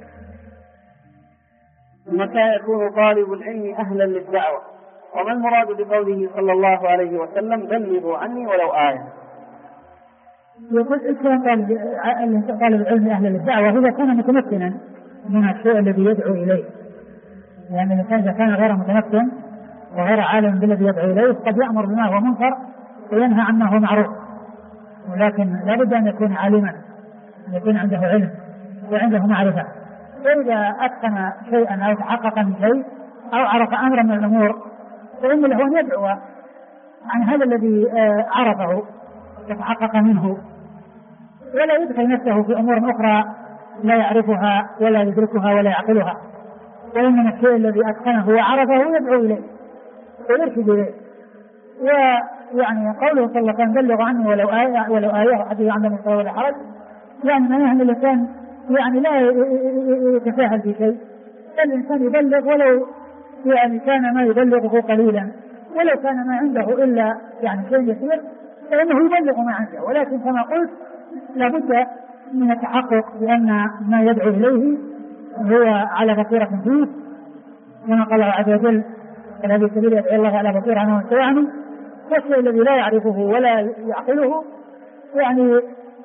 Speaker 2: متى يكون طالب العلم أهلا للدعوة؟ وما المراد بقوله صلى الله عليه وسلم: بلغوا عني ولو آية؟
Speaker 1: يقول طالب العلم أهلا للدعوة إذا كان متمكنا من الشيء الذي يدعو إليه، يعني الإنسان إذا كان غير متمكن وغير عالم بالذي يدعو إليه قد يأمر بما هو منكر وينهى عنه هو معروف، ولكن لا بد أن يكون عالما، أن يكون عنده علم وعنده معرفة. وإذا أتقن شيئا أو تحقق من شيء أو عرف أمرا من الأمور فإن له أن يدعو عن هذا الذي عرفه يتحقق منه، ولا يدخل نفسه في أمور أخرى لا يعرفها ولا يدركها ولا يعقلها، وإنما الشيء الذي أتقنه وعرفه يدعو إليه ويرشد إليه. ويعني قوله صلى الله عليه وسلم: بلغ عني ولو آية حديث عن من ولا حرج، يعني معناه أن الإنسان يعني لا يتساهل في شيء، الإنسان يبلغ ولو يعني كان ما يبلغه قليلا، ولو كان ما عنده إلا يعني شيء يسير فإنه يبلغ ما عنده، ولكن كما قلت لابد من التحقق بأن ما يدعو إليه هو على بصيرة فيه، كما قال الله عز وجل: الذي سبيل يدعو الله على بصيرة أنه سيعني. والشيء الذي لا يعرفه ولا يعقله يعني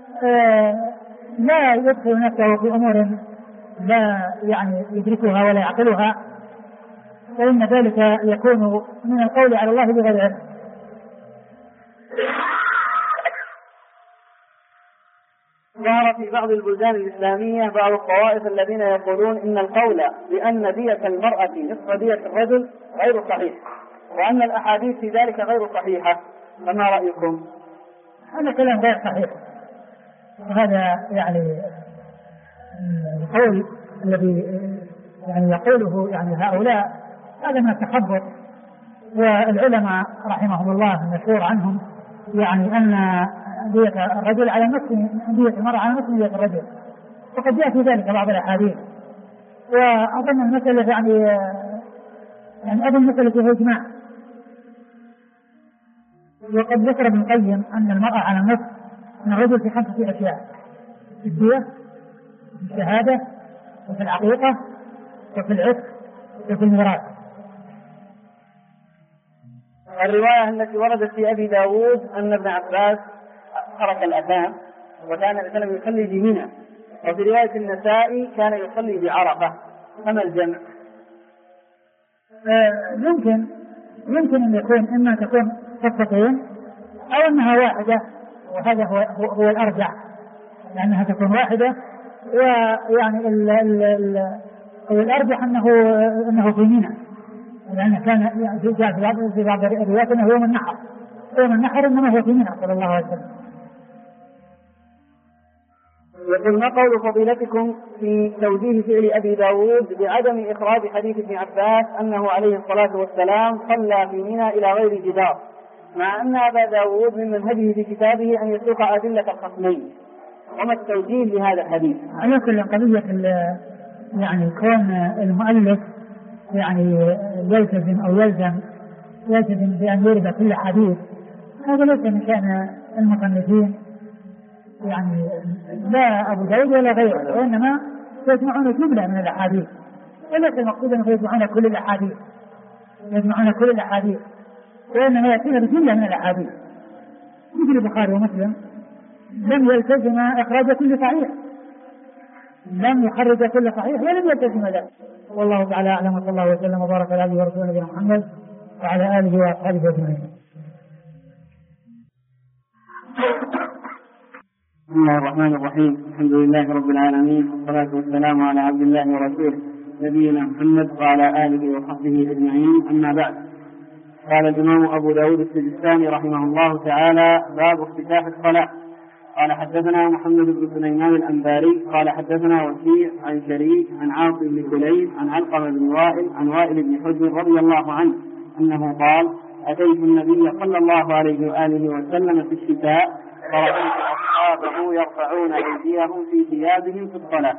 Speaker 1: لا يدخل نفسه في أمور لا يعني يدركها ولا يعقلها، فإن ذلك يكون من القول على الله بغير علم.
Speaker 2: ظهر في بعض البلدان الإسلامية بعض الطوائف الذين يقولون إن القول بأن دية المرأة نصف دية الرجل غير صحيح، وأن الأحاديث في ذلك غير صحيحة، فما رأيكم؟
Speaker 1: هذا كلام غير صحيح، وهذا يعني القول الذي يعني يقوله يعني هؤلاء هذا من التخبط. والعلماء رحمهم الله المشهور عنهم يعني أن دية الرجل على نصف دية المرأة على نصف دية الرجل، وقد جاء في ذلك بعض الأحاديث. وأظن المسألة يعني أظن المسألة فيها إجماع. وقد ذكر ابن القيم أن المرأة على النصف من الرجل في 5 أشياء: في الدية، في الشهادة، وفي العقيقة، وفي العتق، وفي الميراث.
Speaker 2: الرواية التي وردت في أبي داود أن ابن عباس ترك الأذان وكان الإنسان يصلي بمنى، وفي رواية النسائي كان يصلي بعرفة. فما الجمع؟
Speaker 1: يمكن أن يكون إما تكون قصتين أو أنها واحدة، وهذا هو الأرجح، لأنها تكون واحدة. ويعني الأرجح أنه في منى، لأنه كان جاء في بعض الروايات أنه يوم النحر إنما هو في منى صلى الله عليه وسلم.
Speaker 2: يقول: ما قول فضيلتكم في توجيه فعل أبي داود بعدم إخراج حديث ابن عباس أنه عليه الصلاة والسلام صلى في منى إلى غير جدار، مع أن أبا داود من منهجه في كتابه أن يسوق أدلة الخصمين؟ وما التوجيه لهذا الحديث؟
Speaker 1: على كل قضية يعني كون المؤلف يعني يلتزم أو يلزم بأن يرد كل حديث، هذا ليس من شأن المصنفين، يعني لا أبو داود ولا غيره، وإنما يجمعون جملة من الأحاديث، وليس المقصود أنه يجمعون كل الأحاديث، وإنما يأتينا بجملة من الأحاديث. مثل البخاري ومسلم لم يلتزم إخراج كل صحيح، لم يخرج كل صحيح ولم يلتزم ذلك. والله تعالى أعلم، وصلى الله وسلم وبارك على عبده ورسوله نبينا محمد وعلى آله وأصحابه أجمعين.
Speaker 2: بسم الله الرحمن الرحيم. الحمد لله رب العالمين، والصلاة والسلام على عبد الله ورسوله نبينا محمد وعلى آله وصحبه أجمعين. أما بعد، قال الإمام أبو داود السجستاني رحمه الله تعالى: باب افتتاح الصلاة. قال: حدثنا محمد بن سليمان الأنباري قال: حدثنا وكيع عن شريك عن عاصم بن كليب عن علقمة بن وائل عن وائل بن حجر رضي الله عنه أنه قال: أتيت النبي صلى الله عليه وآله وسلم في الشتاء فرأيت أصحابه يرفعون أيديهم في ثيابهم في الصلاة.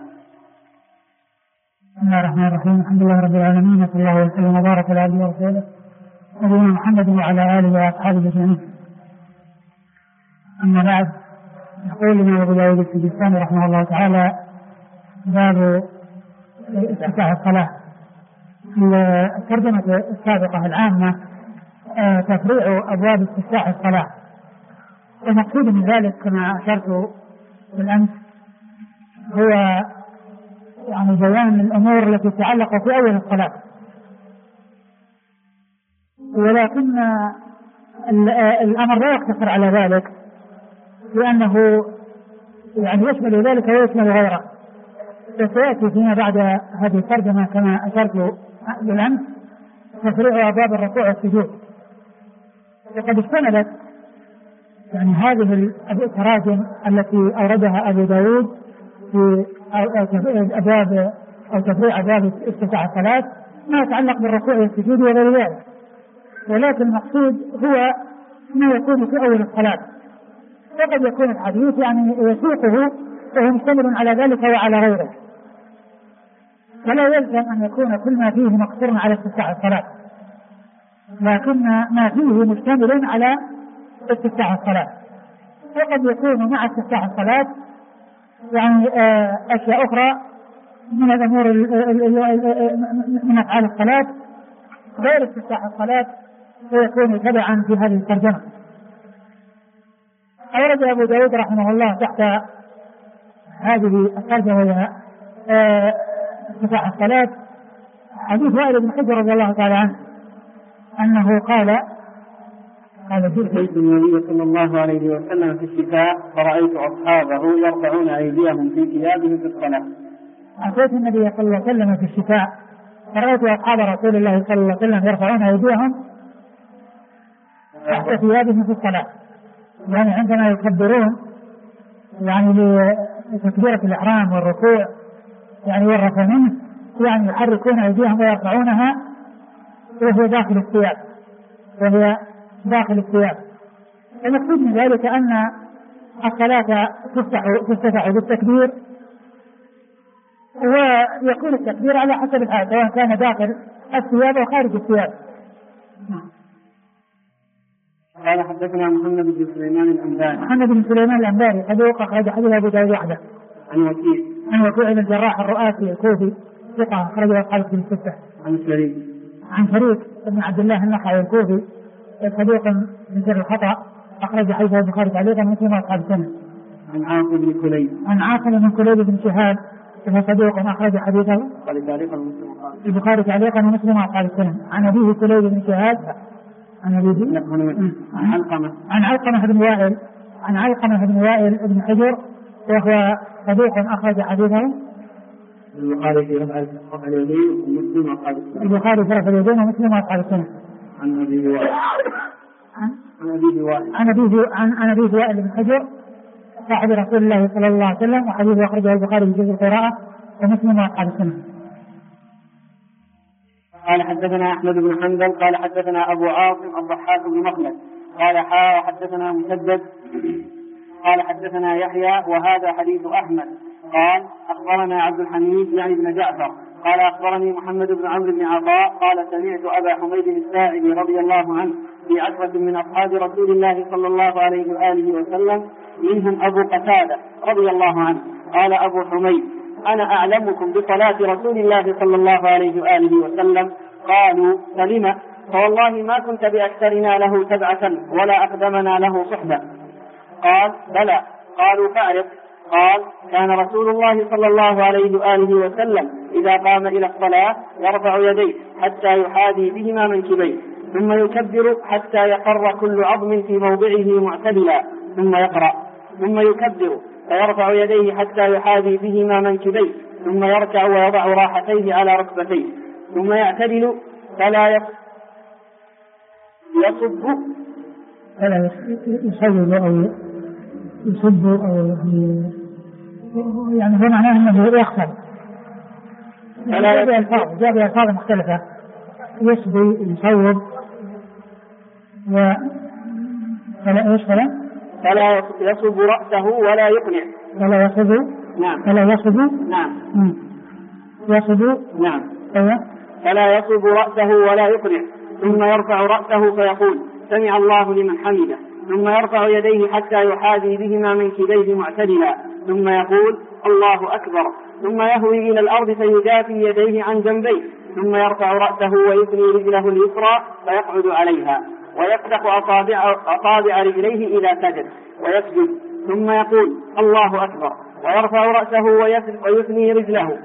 Speaker 1: بسم الله الرحمن الرحيم. الحمد لله رب العالمين، وصلى الله وسلم وبارك على عبده ورسوله نبينا محمد وعلى آله وأصحابه أجمعين. أما بعد، يقول الإمام أبو داود السجستاني رحمه الله تعالى: باب افتتاح الصلاة. الترجمة السابقة العامة تفريع أبواب افتتاح الصلاة، والمقصود من ذلك كما أشرت بالأمس هو يعني بيان الأمور التي تتعلق في أول الصلاة، ولكن الأمر لا يقتصر على ذلك، لأنه يعني يشمل ذلك ويشمل غيره. فسيأتي فيما بعد هذه الترجمة كما أشرت بالأمس تفريع أبواب الركوع والسجود. وقد اشتملت يعني هذه التراجم التي أوردها أبو داود في أبواب أو تفريع أبواب افتتاح الصلاة ما يتعلق بالركوع والسجود وغير ذلك، ولكن المقصود هو ما يكون في أول الصلاة. وقد يكون الحديث يعني يسوقه وهو مشتمل على ذلك وعلى غيره، فلا يلزم أن يكون كل ما فيه مقصورا على افتتاح الصلاة، لكن ما فيه مشتمل على استفتاح الصلاة. وقد يكون مع استفتاح الصلاة يعني أشياء أخرى من الأمور من أفعال الصلاة غير استفتاح الصلاة، ويكون تبعا في هذه الترجمة. أورد أبو داود رحمه الله تحت هذه الترجمة وهي استفتاح الصلاة حديث وائل بن حجر رضي الله تعالى عنه أنه قال:
Speaker 2: أتيت النبي صلى الله عليه وسلم في الشتاء فرأيت أصحابه يرفعون أيديهم في ثيابهم في الصلاة.
Speaker 1: أتيت النبي صلى الله عليه وسلم في الشتاء فرأيت أصحاب رسول الله صلى الله عليه وسلم يرفعون أيديهم تحت ثيابهم في الصلاة، يعني عندما يكبرون يعني لتكبيرة الإحرام والركوع يعني والرفع منه، يعني يحركون أيديهم ويرفعونها وهي داخل الثياب، المقصود من ذلك أن الصلاة تفتح بالتكبير، ويكون التكبير على حسب الحال سواء كان داخل الثياب أو خارج الثياب.
Speaker 2: قال حدثنا محمد بن سليمان
Speaker 1: الأنباري صدوق أخرج حديث أبو داود وحده. عن وكيع بن الجراح الرؤاسي الكوفي ثقة أخرج أصحاب الكتب الستة. عن شريك بن عبد الله النخعي الكوفي صدوق من جر الخطأ أخرج حديث البخاري تعليقا ومسلم وأصحاب السنة. عن عاصم بن كليب بن شهاب وهو صدوق أخرج حديثه البخاري تعليقا ومسلم وأصحاب السنة. عن أبيه كليب بن شهاب عن علقمة بن وائل بن حجر وهو صدوق أخرج حديثه
Speaker 2: البخاري في رفع اليدين ومسلم وأصحاب السنة. عن أبي وائل بن حجر صاحب رسول الله صلى الله عليه وسلم وحديثه أخرجه البخاري في جزء القراءة ومسلم وأصحاب السنة. قال حدثنا أحمد بن حنبل قال حدثنا أبو عاصم الضحاك بن مخلد قال حدثنا مسدد قال حدثنا يحيى وهذا حديث أحمد قال أخبرنا عبد الحميد يعني بن جعفر قال أخبرني محمد بن عمرو بن عطاء قال سمعت أبا حميد الساعدي رضي الله عنه في 10 من أصحاب رسول الله صلى الله عليه وآله وسلم منهم أبو قتادة رضي الله عنه قال أبو حميد أنا أعلمكم بصلاة رسول الله صلى الله عليه وآله وسلم. قالوا فلم؟ فوالله ما كنت بأكثرنا له تبعة ولا أقدمنا له صحبة. قال بلى. قالوا فأعرف. قال كان رسول الله صلى الله عليه وآله وسلم إذا قام إلى الصلاة يرفع يديه حتى يحاذي بهما منكبيه ثم يكبر حتى يقر كل عظم في موضعه معتدلا ثم يقرأ ثم يكبر فيرفع يديه حتى يحاذي بهما منكبيه ثم يركع ويضع راحتيه على ركبتيه ثم يعتدل فلا يصب
Speaker 1: أو يعني هو معناه أنه يخسر. جاء بألفاظ مختلفة يصبي يصوب فلا
Speaker 2: يصب رأسه ولا يقنع.
Speaker 1: فلا يصب
Speaker 2: فلا يصب رأسه ولا يقنع ثم يرفع رأسه فيقول سمع الله لمن حمده ثم يرفع يديه حتى يحاذي بهما منكبيه معتدلا ثم يقول الله أكبر ثم يهوي إلى الأرض فيجافي يديه عن جنبيه ثم يرفع رأسه ويثني رجله اليسرى فيقعد عليها ويفتح أصابع رجليه إذا سجد ويسجد ثم يقول الله أكبر ويرفع رأسه ويثني رجله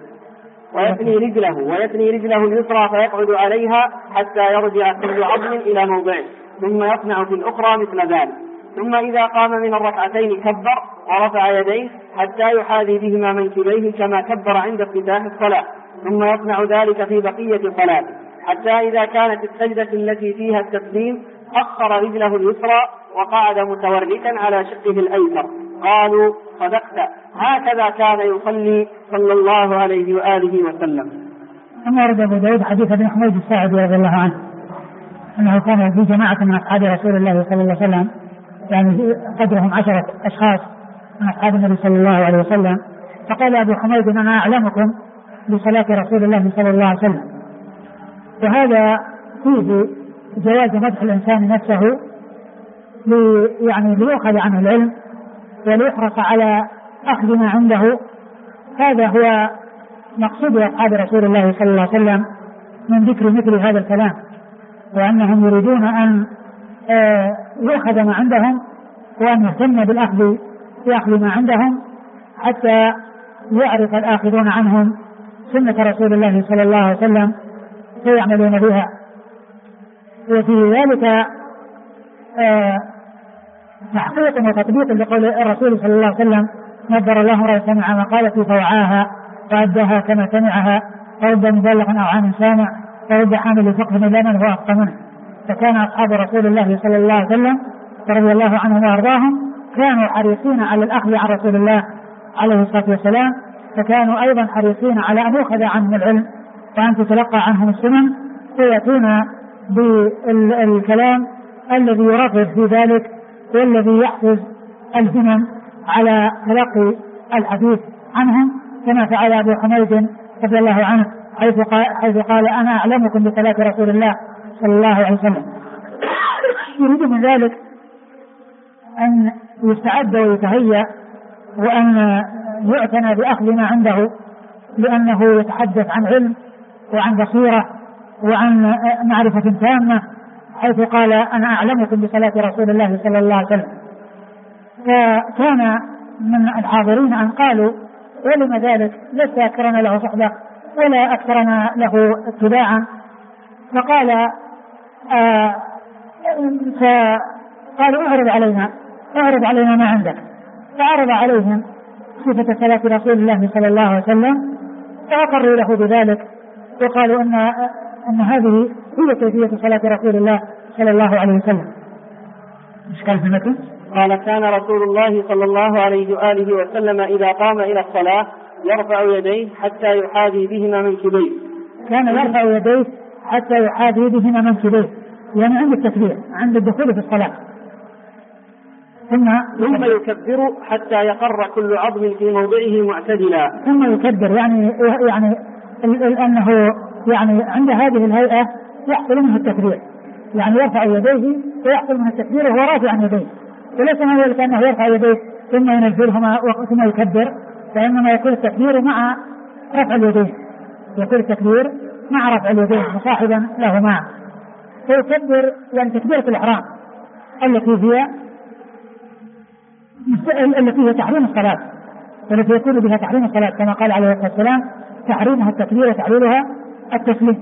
Speaker 2: اليسرى فيقعد عليها حتى يرجع كل عظم إلى موضعه ثم يصنع في الأخرى مثل ذلك. ثم إذا قام من الركعتين كبر ورفع يديه حتى يحاذي بهما منكبيه كما كبر عند افتتاح الصلاة ثم يصنع ذلك في بقية الصلاة حتى إذا كانت السجدة التي فيها التسليم أخر رجله اليسرى وقعد متوركا على شقه الأيسر. قالوا صدقت هكذا كان يصلي صلى الله عليه وآله وسلم.
Speaker 1: أما ورد أبو داود حديث ابن حميد الساعدي رضي الله عنه أنه كان في جماعة من أصحاب رسول الله صلى الله عليه وسلم يعني قدرهم 10 أشخاص من أصحاب النبي صلى الله عليه وسلم فقال أبو حميد أنا أعلمكم بصلاة رسول الله صلى الله عليه وسلم. وهذا فيه جواز مدح الإنسان نفسه يعني ليأخذ عنه العلم وليحرص على أخذ ما عنده. هذا هو مقصود أصحاب رسول الله صلى الله عليه وسلم من ذكر مثل هذا الكلام وأنهم يريدون أن يأخذ ما عندهم وأن يهتم بالأخذ ما عندهم حتى يعرف الآخذون عنهم سنة رسول الله صلى الله عليه وسلم فيعملون بها. وفي ذلك تحقيق وتطبيق لقول الرسول صلى الله عليه وسلم نذر الله امرأ سمع مقالتي فوعاها وأداها كما سمعها فرد مبلغ أو عام سامع فرد حامل فقه إلى من هو أفقه منه. فكان أصحاب رسول الله صلى الله عليه وسلم رضي الله عنهم وأرضاهم كانوا حريصين على الأخذ عن رسول الله عليه الصلاة والسلام، فكانوا أيضا حريصين على أن يؤخذ عنهم العلم وأن تتلقى عنهم السنن، فيأتون بالكلام الذي يرغب في ذلك والذي يحفز الهمم على تلقي الحديث عنهم، كما فعل أبو حميد رضي الله عنه حيث قال أنا أعلمكم بصلاة رسول الله صلى الله عليه وسلم. يريد من ذلك أن يستعد ويتهيأ وأن يعتنى بأخذ ما عنده، لأنه يتحدث عن علم وعن بصيرة وعن معرفة تامة، حيث قال أنا أعلمكم بصلاة رسول الله صلى الله عليه وسلم. فكان من الحاضرين أن قالوا ولم ذلك؟ لست أكثرنا له صحبة ولا أكثرنا له اتباعا. فقالوا اعرض علينا ما عندك. فعرض عليهم صفة صلاة رسول الله صلى الله عليه وسلم، فأقروا له بذلك وقالوا أن هذه هي كيفية صلاة رسول الله صلى الله عليه وسلم. مش كان في المتن؟
Speaker 2: قال كان رسول الله صلى الله عليه وآله وسلم إذا قام إلى الصلاة يرفع يديه حتى يحاذي بهما منكبيه.
Speaker 1: كان يرفع يديه حتى يحاذي بهما منكبيه، يعني عند التكبير، عند الدخول في الصلاة.
Speaker 2: ثم يكبر حتى يقر كل عظم في موضعه معتدلا.
Speaker 1: ثم يكبر يعني أنه يعني عند هذه الهيئة يحصل منه التكبير، يعني يرفع يديه ويحصل منه التكبير وهو رافع يديه، وليس من ذلك أنه يرفع يديه ثم ينزلهما ثم يكبر، فإنما يكون التكبير مع رفع اليدين، يكون التكبير مع رفع اليدين مصاحبا لهما. فيكبر يعني تكبيرة الإحرام التي هي تحريم الصلاة، والتي يكون بها تحريم الصلاة كما قال عليه الصلاة والسلام تحريمها التكبير وتحليلها التسليم.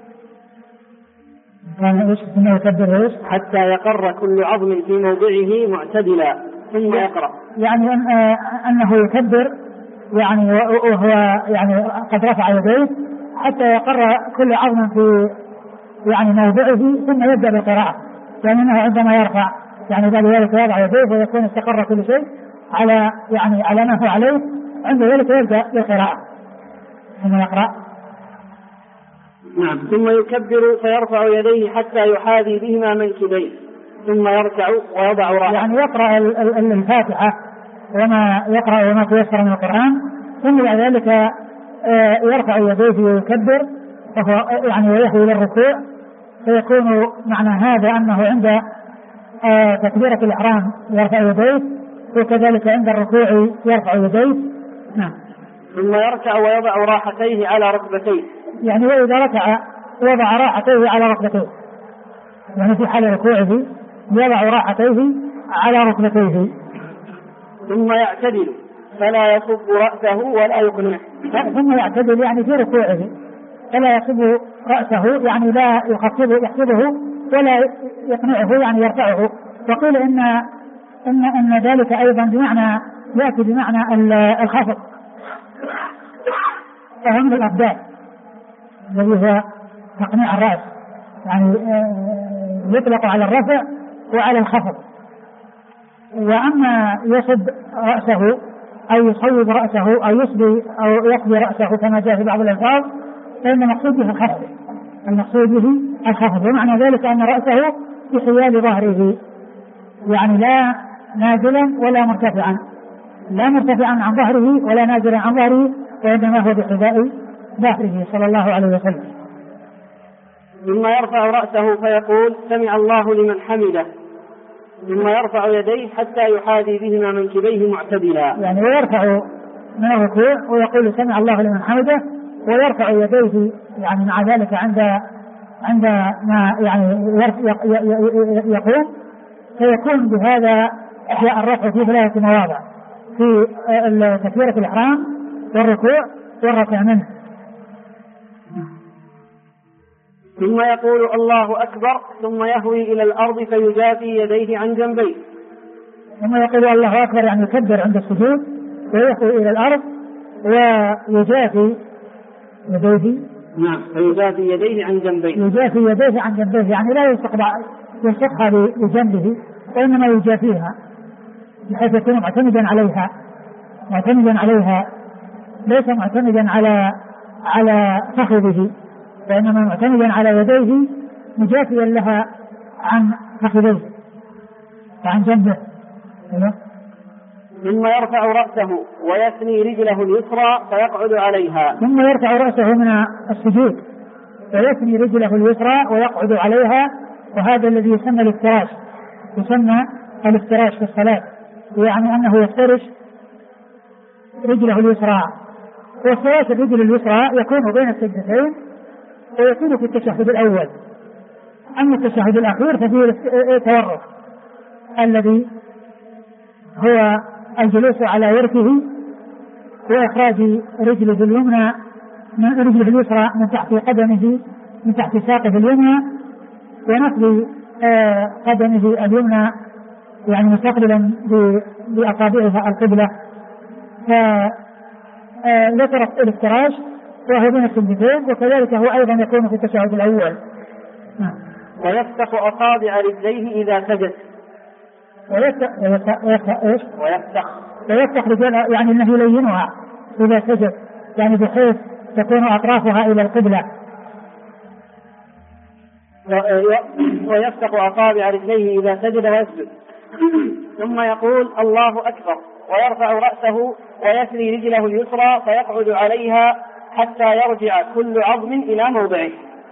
Speaker 1: ثم يكبر
Speaker 2: حتى يقر كل عظم في موضعه معتدلا ثم يقرأ،
Speaker 1: يعني أنه يكبر يعني وهو يعني قد رفع يديه حتى يقر كل عظم في يعني موضعه ثم يبدأ بالقراءة، يعني أنه عندما يرفع يعني ذلك يضع يديه ويكون استقر كل شيء على ما هو عليه، عند ذلك يبدأ بالقراءة ثم يقرأ.
Speaker 2: نعم. ثم يكبر فيرفع يديه حتى يحاذي بهما منكبيه ثم يركع ويضع رأسه، يعني
Speaker 1: يقرأ الفاتحة وما تيسر من القرآن، ثم بعد ذلك يرفع يديه ويكبر وهو يعني ويهوي للركوع، فيكون معنى هذا أنه عند تكبيرة الإحرام يرفع يديه، وكذلك عند الركوع يرفع يديه. نعم.
Speaker 2: ثم يركع ويضع راحتيه على ركبتيه،
Speaker 1: يعني وإذا ركع وضع راحتيه على ركبتيه، يعني في حال ركوعه يضع راحتيه على ركبتيه.
Speaker 2: ثم يعتدل فلا يصب رأسه ولا يقنعه.
Speaker 1: ثم يعتدل يعني في ركوعه فلا يصب رأسه، يعني لا يخفضه ولا يقنعه يعني يرفعه. وقيل إن ذلك أيضا بمعنى يأتي بمعنى الخفض، فهو من الأبدال الذي هو تقنيع الرأس، يعني يطلق على الرفع وعلى الخفض. وأما يصب رأسه أو يصوب رأسه أو يصبي أو يقضي رأسه كما جاء في بعض الألفاظ، فإن المقصود به الخفض، ومعنى ذلك أن رأسه بحيال ظهره، يعني لا نازلا ولا مرتفعا، لا مرتفعا عن ظهره ولا نازلا عن ظهره، وإنما هو بحذاء ظهره صلى الله عليه وسلم.
Speaker 2: ثم يرفع رأسه فيقول سمع الله لمن حمده، ثم يرفع يديه حتى يحاذي بهما منكبيه معتدلا،
Speaker 1: يعني ويرفع من الركوع ويقول سمع الله لمن حمده، ويرفع يديه يعني مع ذلك عند ما يعني يقوم، فيكون بهذا الرفع في 3 مواضع: في تكبيرة الإحرام والركوع والرفع منه.
Speaker 2: ثم يقول الله أكبر ثم يهوي إلى الأرض فيجافي يديه عن جنبيه.
Speaker 1: ثم يقول الله أكبر يعني يكبر عند السجود ويهوي إلى الأرض ويجافي يديه.
Speaker 2: نعم. فيجافي يديه عن جنبيه.
Speaker 1: يجافي يديه عن جنبيه يعني لا يلصقها بجنبه، وإنما بحيث يكون معتمدا عليها ليس معتمدا على فخذه، وإنما معتمدا على يديه مجافيا لها عن فخذيه وعن جنبه.
Speaker 2: ثم يرفع رأسه ويثني رجله اليسرى فيقعد عليها.
Speaker 1: ثم يرفع رأسه من السجود ويثني رجله اليسرى ويقعد عليها، وهذا الذي يسمى الافتراش في الصلاة، يعني أنه يفترش رجله اليسرى. وافتراش الرجل اليسرى يكون بين السجدتين ويكون في التشهد الأول. أما التشهد الأخير ففيه التورك الذي هو الجلوس على وركه وإخراج رجله اليسرى من تحت قدمه، من تحت ساقه اليمنى، ونقل قدمه اليمنى يعني مستقبلا بأصابعها القبلة. فذكر الافتراش وهو بين السجدتين، وكذلك هو أيضا يكون في التشهد الأول.
Speaker 2: ويفتح أصابع رجليه إذا سجد.
Speaker 1: ويفتح رجل يعني أنه يلينها إذا سجد، يعني بحيث تكون أطرافها إلى القبلة.
Speaker 2: ويفتح أصابع رجليه إذا سجد ويسجد، ثم يقول الله أكبر، ويرفع رأسه ويثني رجله اليسرى فيقعد عليها حتى يرجع كل عظم إلى موضعه.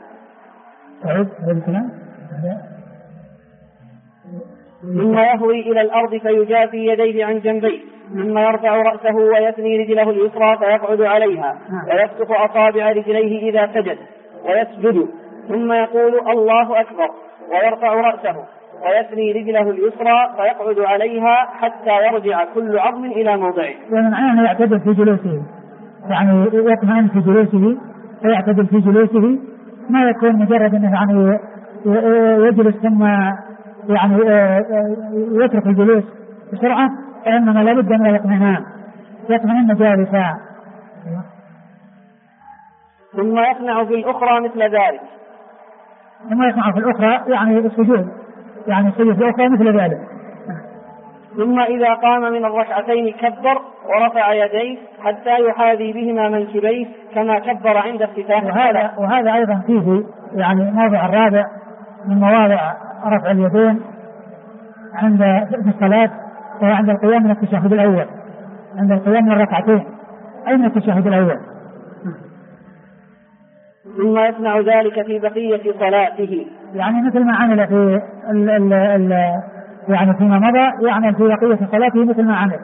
Speaker 2: ثم يهوي إلى الأرض فيجافي يديه عن جنبيه، ثم يرفع رأسه ويثني رجله اليسرى فيقعد عليها، ويفتح أصابع رجليه إذا سجد ويسجد، ثم يقول الله أكبر، ويرفع رأسه ويثني رجله اليسرى فيقعد عليها حتى يرجع كل عظم إلى موضعه.
Speaker 1: يعني معناه أنه يعتدل في جلوسه، يعني يطمئن في جلوسه ويعتدل في جلوسه، ما يكون مجرد أنه يعني يجلس ثم يعني يترك الجلوس بسرعة، فإنما لابد من الاطمئنان، يطمئن جالسا.
Speaker 2: ثم يصنع في الأخرى مثل ذلك.
Speaker 1: ثم يصنع في الأخرى يعني السجود، يعني السجود في الأخرى مثل ذلك.
Speaker 2: ثم إذا قام من الركعتين كبر ورفع يديه حتى يحاذي بهما منكبيه كما كبر عند افتتاح الصلاة.
Speaker 1: وهذا أيضا فيه يعني موضع الرابع من مواضع رفع اليدين عند الصلاة، وعند القيام من التشهد الأول، عند القيام من الركعتين أي من التشهد الأول.
Speaker 2: ثم يصنع ذلك في بقية صلاته،
Speaker 1: يعني مثل ما عمل في يعني فيما مضى يعمل في بقية صلاته مثل ما عمل.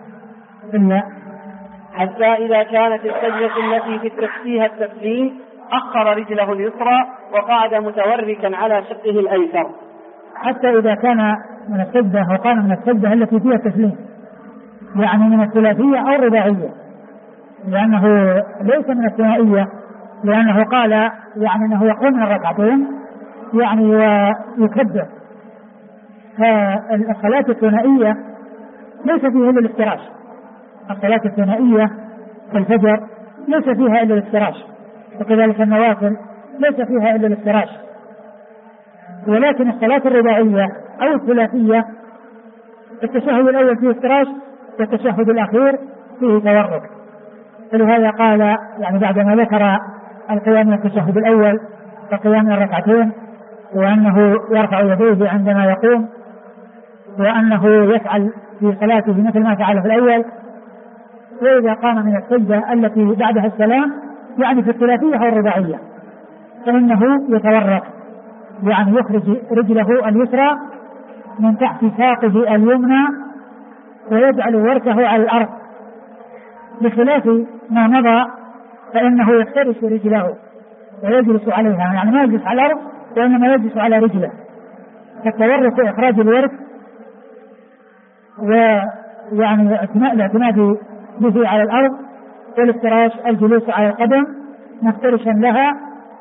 Speaker 2: حتى إذا كانت السجدة التي في فيها التسليم أخر رجله اليسرى وقعد متوركا على شقه الأيسر.
Speaker 1: حتى إذا كان من السجدة وقام من السجدة التي فيها التسليم، يعني من الثلاثية أو الرباعية، لأنه ليس من الثنائية، لأنه قال يعني أنه يقوم من الركعتين يعني ويكبر. فالصلاة الثنائية ليس فيها إلا الافتراش، الصلاة الثنائية في الفجر ليس فيها إلا الافتراش، وكذلك النوافل ليس فيها إلا الافتراش. ولكن الصلاة الرباعية أو الثلاثية التشهد الأول فيه افتراش والتشهد الأخير فيه تورك. فلهذا قال يعني بعدما ذكر القيام من التشهد الأول والقيام من الركعتين، وأنه يرفع يديه عندما يقوم، وأنه يفعل في صلاته مثل ما فعل في الأول، وإذا قام من السجدة التي بعدها السلام يعني في الثلاثية أو الرباعية فإنه يتورك، يعني يخرج رجله اليسرى من تحت ساقه اليمنى ويجعل وركه على الأرض، بخلاف ما مضى فإنه يفترش رجله ويجلس عليها، يعني ما يجلس على الأرض وإنما يجلس على رجله. فالتورك إخراج الورك ويعني الاعتماد به على الأرض، والافتراش الجلوس على القدم مفترشا لها.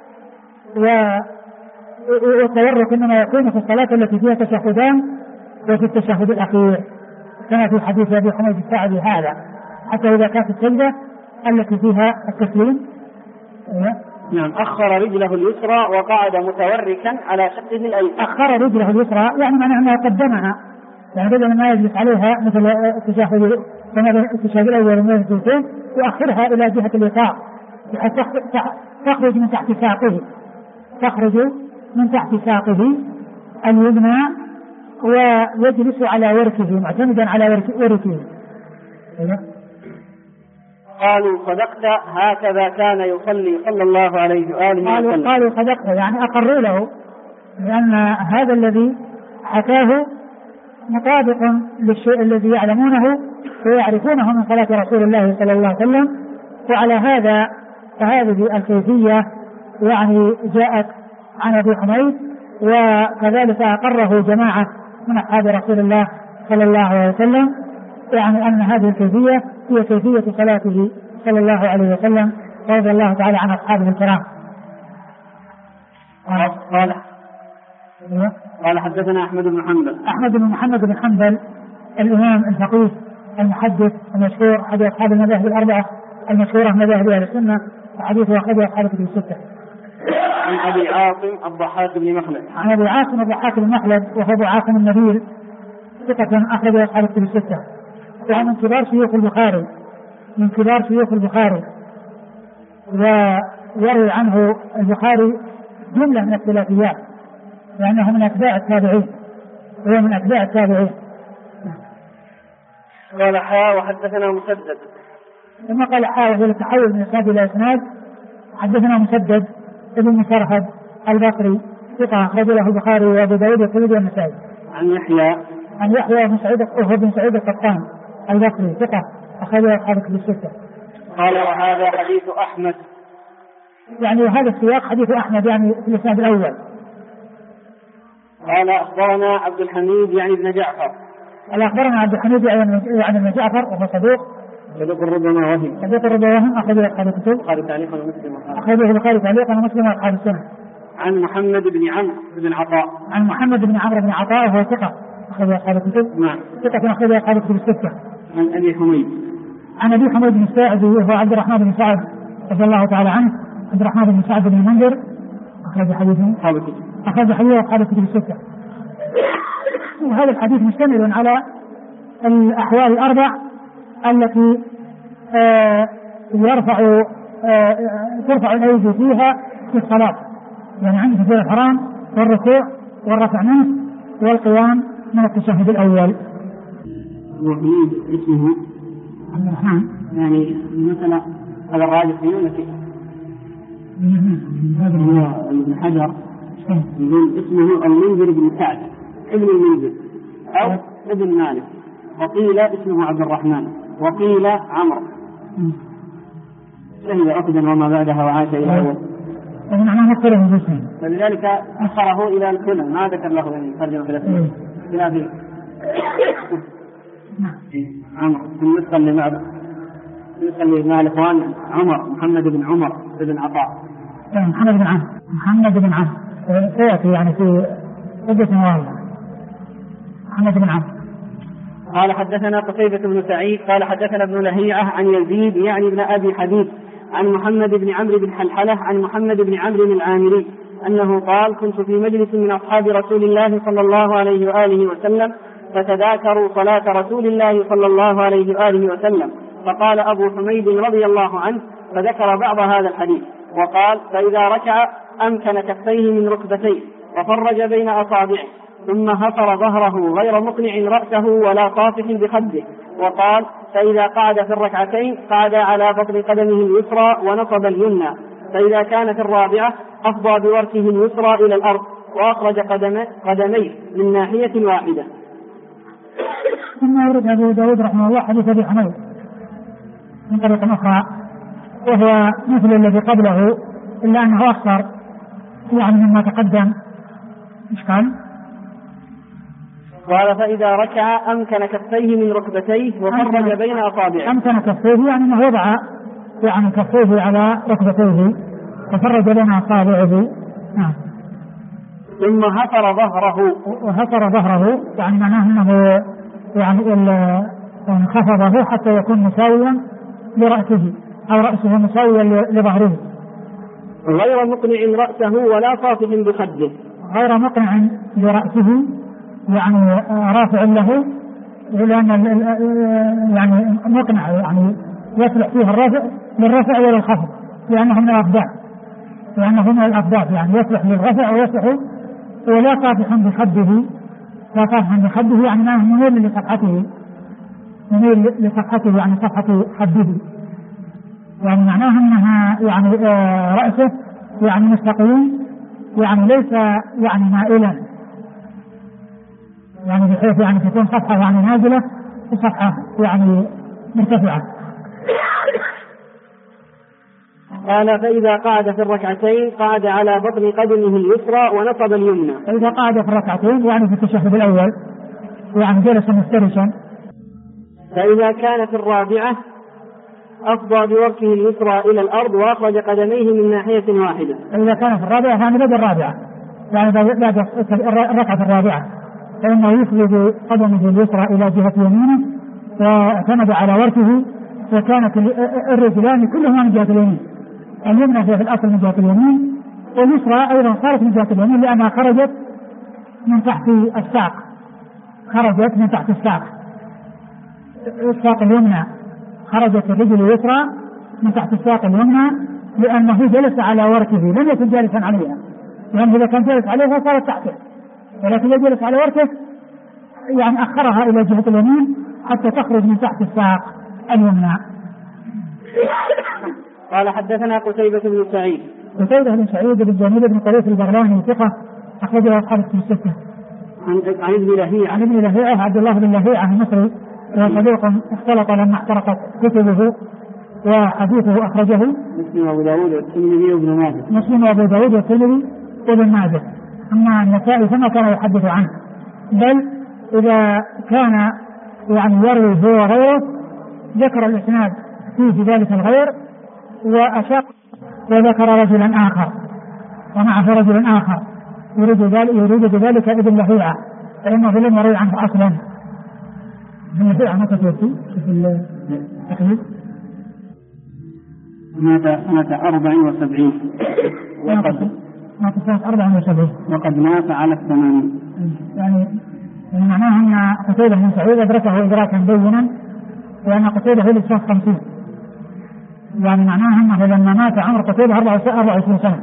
Speaker 1: والتورك إنما يكون في الصلاة التي فيها تشهدان وفي التشهد الأخير، كما في حديث أبي حميد الساعدي هذا، حتى إذا كانت السجدة التي فيها التسليم
Speaker 2: أخر رجله اليسرى وقعد متوركا على شقه الأيسر.
Speaker 1: أخر رجله اليسرى يعني معناه أنه قدمها، يعني بدل ما يجلس عليها مثل التشهد الأول من الثلثين يؤخرها إلى جهة اليسار بحيث تخرج من تحت ساقه اليمنى ويجلس على وركه معتمدا على وركه.
Speaker 2: قالوا صدقت هكذا كان يصلي صلى الله عليه وآله وسلم.
Speaker 1: قالوا صدقت يعني أقروا له لأن هذا الذي حكاه مطابق للشيء الذي يعلمونه ويعرفونه من صلاة رسول الله صلى الله عليه وسلم. وعلى هذا فهذه الكيفية يعني جاءت عن أبي حميد وكذلك أقره جماعة من أصحاب رسول الله صلى الله عليه وسلم يعني أن هذه الكيفية هي كيفية صلاته صلى الله عليه وسلم رضي الله تعالى عن أصحابه الكرام.
Speaker 2: قال حدثنا أحمد بن
Speaker 1: محمد الإمام الفقيه المحدث المشهور أحد أصحاب المذاهب الأربعة المشهورة من مذاهب أهل السنة وحديثه أخرجه أصحاب الكتب الستة.
Speaker 2: عن أبي عاصم الضحاك
Speaker 1: بن مخلد وهو أبو عاصم النبيل ثقة أخرجه أصحاب الكتب الستة وهو من كبار شيوخ البخاري ويروي عنه البخاري جملة من الثلاثيات لأنه من أتباع التابعين
Speaker 2: قال وحدثنا مسدد
Speaker 1: ثم قال وهو التحول من إسناد إلى إسناد. حدثنا مسدد ابن مسرهد البصري ثقة أخرج له البخاري وأبو داود والترمذي والنسائي. عن يحيى بن سعيد القطان البصري ثقة أخرج له أصحاب الكتب الستة.
Speaker 2: قال وهذا حديث أحمد
Speaker 1: يعني هذا السياق حديث أحمد يعني في الإسناد الأول.
Speaker 2: قال أخبرنا عبد الحميد يعني بن جعفر.
Speaker 1: أخبرنا عبد الحميد يعني بن جعفر وهو صدوق
Speaker 2: ربما وهم
Speaker 1: أخرجه أصحاب الكتب
Speaker 2: البخاري تعليقا ومسلم
Speaker 1: وأصحاب السنة.
Speaker 2: عن محمد بن عمرو بن عطاء
Speaker 1: وهو ثقة أخرجه أصحاب الكتب.
Speaker 2: نعم.
Speaker 1: ثقة أخرجه أصحاب الكتب الستة.
Speaker 2: عن أبي حميد
Speaker 1: بن الساعدي وهو عبد الرحمن بن سعد رضي الله تعالى عنه. عبد الرحمن بن سعد بن المنذر أخرج حديثه أصحاب الكتب الستة. وهذا الحديث مشتمل على الأحوال الأربع التي ترفع الأيدي فيها في الصلاة يعني عند تكبير الإحرام والركوع والرفع منه والقيام من التشهد الأول.
Speaker 2: وحميد اسمه
Speaker 1: عبد الرحمن
Speaker 2: يعني مثلا هذا الراجح في نونتي هو ابن حجر يقول اسمه المنذر بن سعد ابن المنذر أو ابن مالك وقيل اسمه عبد الرحمن وقيل عمرو شهد عقدا وما بعدها وعاش إلى أول فلذلك أخره إلى الكلى ما ذكر له يعني ترجمة في الأسماء خلافه عمرو بالنسبة مع الإخوان محمد بن عمر بن عطاء
Speaker 1: محمد بن عمرو سيأتي يعني في عدة مواضع. محمد بن عمرو
Speaker 2: قال حدثنا قتيبة بن سعيد قال حدثنا ابن لهيعة عن يزيد يعني ابن أبي حبيب عن محمد بن عمرو بن حلحلة عن محمد بن عمرو العامري أنه قال كنت في مجلس من أصحاب رسول الله صلى الله عليه وآله وسلم فتذاكروا صلاة رسول الله صلى الله عليه وآله وسلم فقال أبو حميد رضي الله عنه فذكر بعض هذا الحديث وقال فإذا ركع أمكن كفيه من ركبتيه وفرج بين أصابعه ثم هفر ظهره غير مقنع رأسه ولا طافح بخده وقال فإذا قعد في الركعتين قعد على بطن قدمه اليسرى ونصب اليمنى فإذا كان في الرابعة أفضى بوركه اليسرى إلى الأرض وأخرج قدميه من ناحية واحدة.
Speaker 1: ثم يورد أبو داود رحمه الله حديث أبي حميد من طريق أخرى وهو مثل الذي قبله إلا أنه أكثر يعني مما تقدم. إيش
Speaker 2: قال فإذا ركع أمكن كفيه من ركبتيه وفرج بين أصابعه.
Speaker 1: أمكن كفيه يعني أنه وضع يعني كفيه على ركبتيه وفرج بين أصابعه.
Speaker 2: ثم هفر ظهره
Speaker 1: يعني معناه أنه يعني خفضه حتى يكون مساويا لرأسه أو رأسه مساويا لظهره
Speaker 2: غير مقنع رأسه ولا طافح بخده.
Speaker 1: غير مقنع لرأسه يعني رافع له، لأن يعني مقنع يعني يصلح فيه الرفع للرفع وللخفض، لأنه من الأضداد، يعني يصلح للرفع ويصلح، ولا طافح بخده، يعني ما مميل لصفحته يعني صفحة خده، يعني معناه أنها يعني رأسه يعني مستقيم، يعني ليس يعني مائلا، يعني بحيث يعني تكون صفحة يعني نازلة وصفحة يعني مرتفعة.
Speaker 2: قال فإذا قعد في الركعتين قعد على بطن قدمه اليسرى ونصب اليمنى.
Speaker 1: فإذا قعد في الركعتين يعني في التشهد الأول يعني جلس مفترشا.
Speaker 2: فإذا كان في الرابعة أفضى بوركه اليسرى إلى الأرض وأخرج قدميه من ناحية واحدة.
Speaker 1: فإذا كان في الرابعة يعني بدأ الرابعة، يعني بعد الركعة الرابعة فإنه يخرج قدمه اليسرى إلى جهة يمينه واعتمد على وركه، وكانت الرجلان كلهما من جهة اليمين، اليمنى في الأصل من جهة اليمين، واليسرى أيضا صارت من جهة اليمين لأنها خرجت من تحت الساق اليمنى، خرجت الرجل اليسرى من تحت الساق اليمنى لأنه جلس على وركه، لم يكن جالسا عليها، لأنه إذا كان جالس عليها صارت تحته، ولكن إذا جلس على وركه يعني أخرها إلى جهة اليمين حتى تخرج من تحت الساق اليمنى.
Speaker 2: قال حدثنا قتيبة بن سعيد
Speaker 1: بن جميل بن طريف البغلاني ثقة أخرجه أصحاب الكتب الستة.
Speaker 2: عن
Speaker 1: ابن لهيعة عبد الله بن لهيعة المصري، وصديق اختلط لما احترقت كتبه، وحديثه أخرجه
Speaker 2: مسلم وأبو داود والترمذي
Speaker 1: وابن ماجه. أما النسائي فما كان يحدث عنه، بل إذا كان يعني يروي هو وغيره ذكر الإسناد فيه ذلك الغير وأشق، وذكر رجلا آخر ومعه رجل آخر يريد بذلك ابن لهيعة، فإنه لم يروي عنه أصلا. ابن لهيعة متى توفي؟
Speaker 2: مات 74 وقد مات على 80.
Speaker 1: يعني معناه أن قتيبة بن سعيد أدركه إدراكا بينا، وأن قتيبة هو لسه 50، يعني معناه أنه لما مات عمر قتيبة 24 سنة،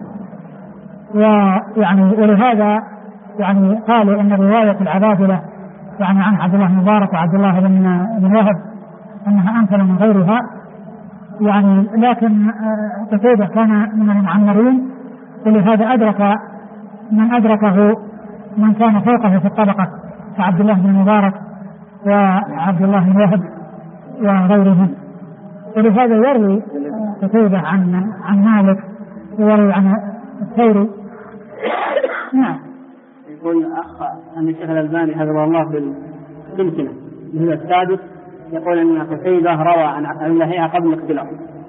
Speaker 1: ويعني ولهذا يعني قالوا أن رواية العبادلة يعني عن عبد الله بن مبارك وعبد الله بن وهب أنها أمثل من غيرها، يعني لكن قتيبة كان من المعمرين، ولهذا أدرك من أدركه من كان فوقه في الطبقة كعبد الله بن مبارك وعبد الله بن وهب وغيرهم. ولهذا يروي قتيبة عن مالك ويروي عن الثوري.
Speaker 2: نعم. يقول أخ أن الشيخ الألباني حفظه الله في السلسلة الجزء السادس يقول أن قتيبة روى عن ابن لهيعة قبل الاختلاف.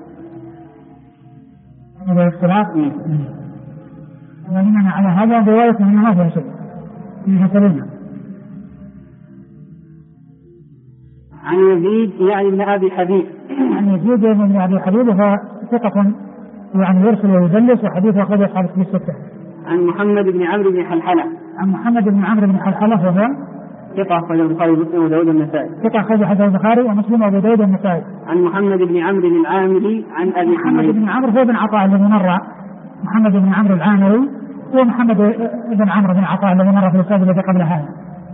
Speaker 1: هذا الاختلاف ومن على هذا رواية من هذا الشيء من حسنين.
Speaker 2: عن يزيد يعني ابن أبي حبيب
Speaker 1: وهو ثقة يعني يرسل ويدلس، وحديث أخرجه أصحاب الكتب الستة.
Speaker 2: عن محمد بن عمرو بن حلحلة
Speaker 1: وهو
Speaker 2: ثقة أخرجه البخاري ومسلم وداود النسائي.
Speaker 1: البخاري ومسلم وأبو داود النسائي.
Speaker 2: عن محمد بن عمرو العامري عن أبي
Speaker 1: محمد بن عمرو هو بن عطاء الذي مر، محمد بن عمرو العامري ومحمد بن عمرو بن عطاء الذي مر في الأستاذ الذي قبل هذا.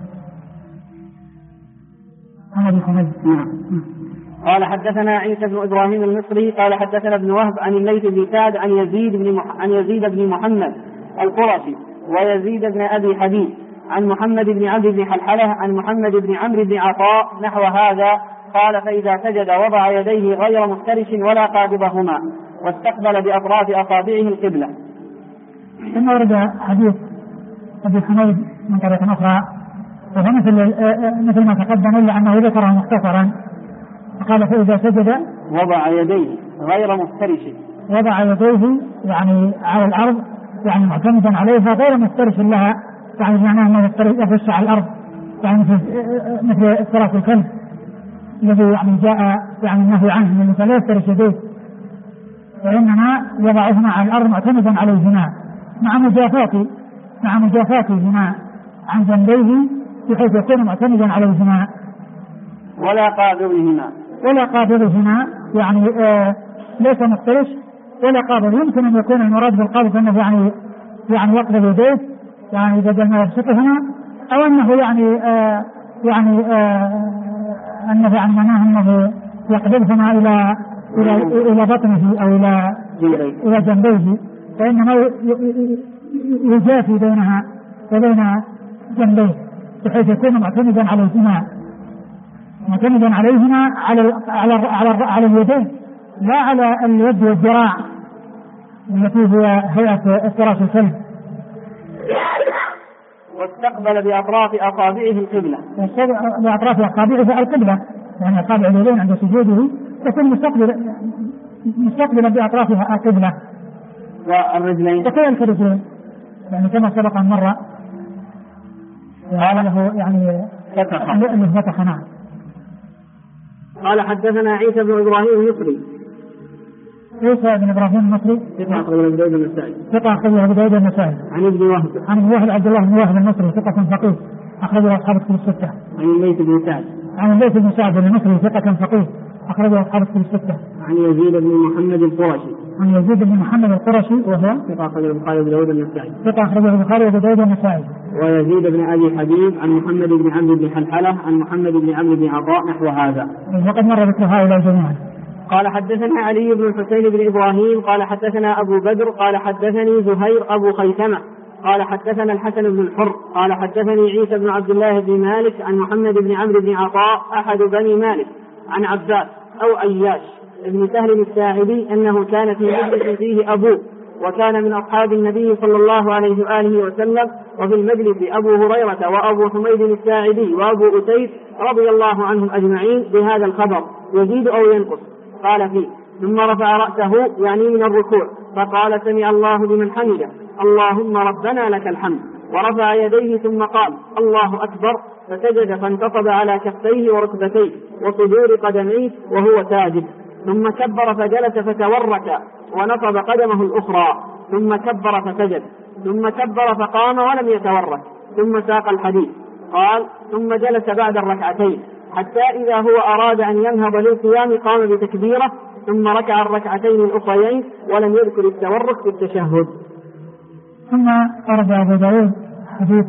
Speaker 2: قال حدثنا عيسى بن إبراهيم المصري قال حدثنا ابن وهب عن الليث بن سعد عن يزيد بن محمد القرشي ويزيد بن أبي حبيب عن محمد بن عمرو بن حلحلة عن محمد بن عمرو بن عطاء نحو هذا. قال فإذا سجد وضع يديه غير مفترش ولا قابضهما واستقبل بأطراف أصابعه القبلة.
Speaker 1: ثم ورد حديث أبي حميد من طريق أخرى وهو مثل ما تقدم إلا أنه ذكره مختصرا. قال فإذا سجد
Speaker 2: وضع يديه غير مفترش،
Speaker 1: وضع يديه يعني على الأرض يعني معتمدا عليها غير مفترش لها، يعني معناه أنه يفرش على الأرض يعني مثل افتراس الكلب الذي يعني جاء يعني النهي عنه من لا يفترش يديه، وإنما يضعهما على الأرض معتمدا عليهما مع مجافاتهما عن جنبيه بحيث يكون معتمدا عليهما
Speaker 2: ولا قابضهما
Speaker 1: يعني ليس مفترش ولا قابض. يمكن أن يكون المراد بالقابض أنه يعني يقبض يديه يعني بدل ما يبسطهما، أو أنه أنه يعني معناه أنه يقبضهما إلى بطنه أو إلى جنبيه، فإنما يجافي بينها وبين جنبيه بحيث يكون معتمدا عليهما على اليدين لا على اليد والذراع التي هي هيئة افتراش الكلب.
Speaker 2: واستقبل بأطراف أصابعه القبلة.
Speaker 1: بأطراف أصابعه القبلة، يعني أصابع اليدين عند سجوده تكون مستقبلا بأطرافها القبلة.
Speaker 2: والرجلين
Speaker 1: وكذلك الرجلين يعني كما سبق مرة له يعني فتح. نعم.
Speaker 2: قال حدثنا عيسى بن إبراهيم المصري.
Speaker 1: عيسى بن إبراهيم المصري
Speaker 2: ثقة أخرجه أبو داود النسائي.
Speaker 1: عن ابن وهب عبد الله بن وهب المصري ثقة فقيه أخرجه أصحاب الكتب الستة.
Speaker 2: عن الليث بن سعد
Speaker 1: المصري ثقة فقيه أخرجه أصحاب الكتب الستة.
Speaker 2: عن يزيد بن محمد القرشي
Speaker 1: وهو
Speaker 2: ثقة أخرجه البخاري وأبو داود النسائي. ويزيد بن أبي حبيب عن محمد بن عمرو بن حلحلة عن محمد بن عمرو بن عطاء نحو هذا.
Speaker 1: وقد مر ذكر هؤلاء جميعا.
Speaker 2: قال حدثنا علي بن الحسين بن إبراهيم قال حدثنا أبو بدر قال حدثني زهير أبو خيثمة قال حدثنا الحسن بن الحر قال حدثني عيسى بن عبد الله بن مالك عن محمد بن عمرو بن عطاء أحد بني مالك عن عباس أو أياش ابن سهل الساعدي أنه كان في مجلس فيه أبوه وكان من أصحاب النبي صلى الله عليه وآله وسلم، وفي المجلس أبو هريرة وأبو حميد الساعدي وأبو أسيد رضي الله عنهم أجمعين بهذا الخبر يزيد أو ينقص. قال فيه ثم رفع رأسه يعني من الركوع فقال سمع الله لمن حمده اللهم ربنا لك الحمد، ورفع يديه ثم قال الله أكبر، فسجد فانتصب على كفيه وركبتيه وصدور قدميه وهو ساجد، ثم كبر فجلس فتورك ونصب قدمه الأخرى، ثم كبر فسجد، ثم كبر فقام ولم يتورك، ثم ساق الحديث. قال ثم جلس بعد الركعتين حتى إذا هو أراد أن ينهض للقيام قام بتكبيره، ثم ركع الركعتين الأخريين ولم يذكر التورك في التشهد.
Speaker 1: ثم أرد أبو داود حديث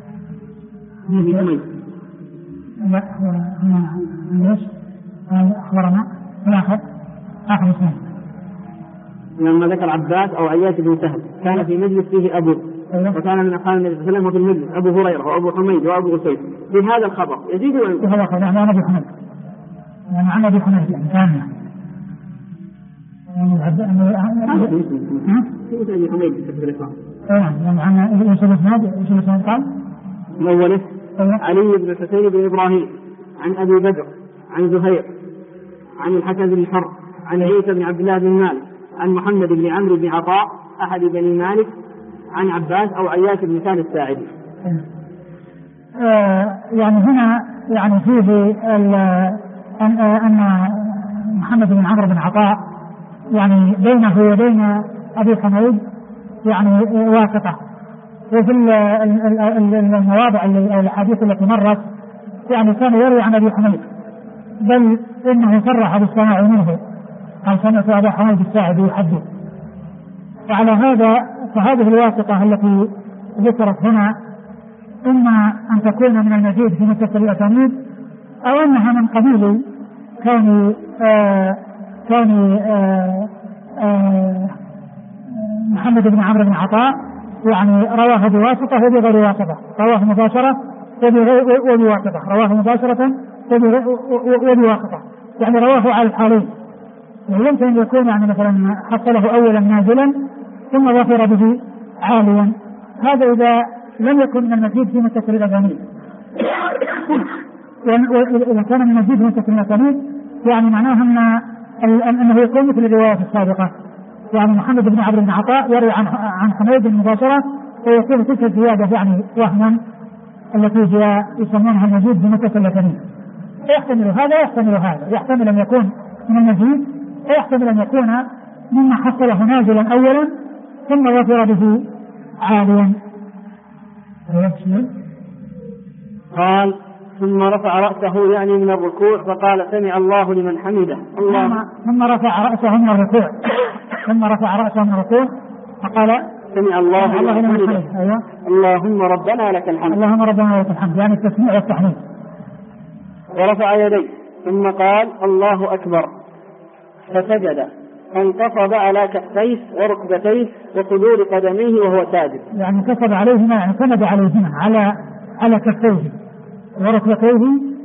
Speaker 1: أخبرنا آخر اسمه
Speaker 2: لما ذكر عباس أو عياش بن سهل كان في مجلس فيه أبوه وكان من أصحاب النبي صلى الله عليه وسلم، وفي المجلس أبو هريرة وأبو حميد وأبو أسيد بهذا الخبر يزيد وينقص.
Speaker 1: هذا خبر عن أبي حميد عن أبي حميد يعني كان عن ايش الاسناد قال؟
Speaker 2: الاول علي بن الحسين بن ابراهيم عن ابي بدر عن زهير عن الحسن بن الحر عن عيسى بن عبد الله بن مالك عن محمد بن عمرو بن عطاء احد بني مالك عن عباس او عياش بن سهل الساعدي.
Speaker 1: يعني هنا يعني فيه ان محمد بن عمرو بن عطاء يعني بينه وبين أبي حميد يعني واسطة، وفي المواضع أو الحديث التي مرت يعني كان يروي عن أبي حميد، بل إنه صرح بالسماع منه قال سمعت أبا حميد الساعدي يحدث. وعلى هذا فهذه الواسطة التي ذكرت هنا إما أن تكون من المزيد في متصل الأسانيد أو أنها من قبيل كان محمد بن عمرو بن عطاء يعني رواه بواسطة وبغير واسطة، رواه مباشرة وبواسطة، رواه مباشرة وبواسطة، يعني رواه على الحالين. يمكن أن يكون يعني مثلا حصله أولا نازلا ثم ظفر به عاليا، هذا إذا لم يكن من المزيد في متصل الأسانيد. وإذا كان من المزيد في متصل الأسانيد يعني معناه أنه يكون مثل الرواية السابقة، يعني محمد بن عمرو بن عطاء يروي عن حميد مباشرة ويكون تلك الزيادة يعني وهما التي هي يسمونها المزيد بمتصل الأسانيد. يحتمل هذا ويحتمل هذا، يحتمل أن يكون من المزيد ويحتمل أن يكون مما حصله نازلا أولا ثم ظفر به عاليا.
Speaker 2: قال ثم رفع رأسه يعني من الركوع فقال سمع الله لمن حمده.
Speaker 1: ثم رفع رأسه من الركوع فقال
Speaker 2: سمع الله لمن حمده.
Speaker 1: أيوة.
Speaker 2: اللهم ربنا لك الحمد.
Speaker 1: اللهم ربنا لك الحمد يعني التسميع والتحميد.
Speaker 2: ورفع يديه ثم قال الله أكبر فسجد فانتصب على كفيه وركبتيه وصدور قدميه وهو ساجد.
Speaker 1: يعني انتصب عليهما يعني سند عليهما على كفيه وركبتيه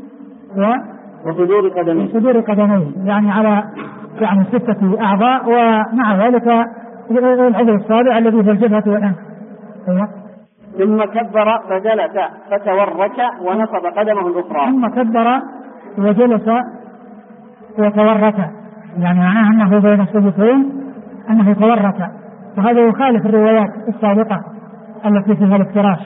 Speaker 1: وصدور قدميه يعني على يعني 6 أعضاء ومع ذلك العضو السابع الذي في الجبهة والأنف.
Speaker 2: ثم كبر فجلس فتورك ونصب قدمه الأخرى.
Speaker 1: ثم كبر وجلس وتورك يعني معناه أنه بين السجدتين أنه تورك، وهذا يخالف الروايات السابقة التي فيها الافتراش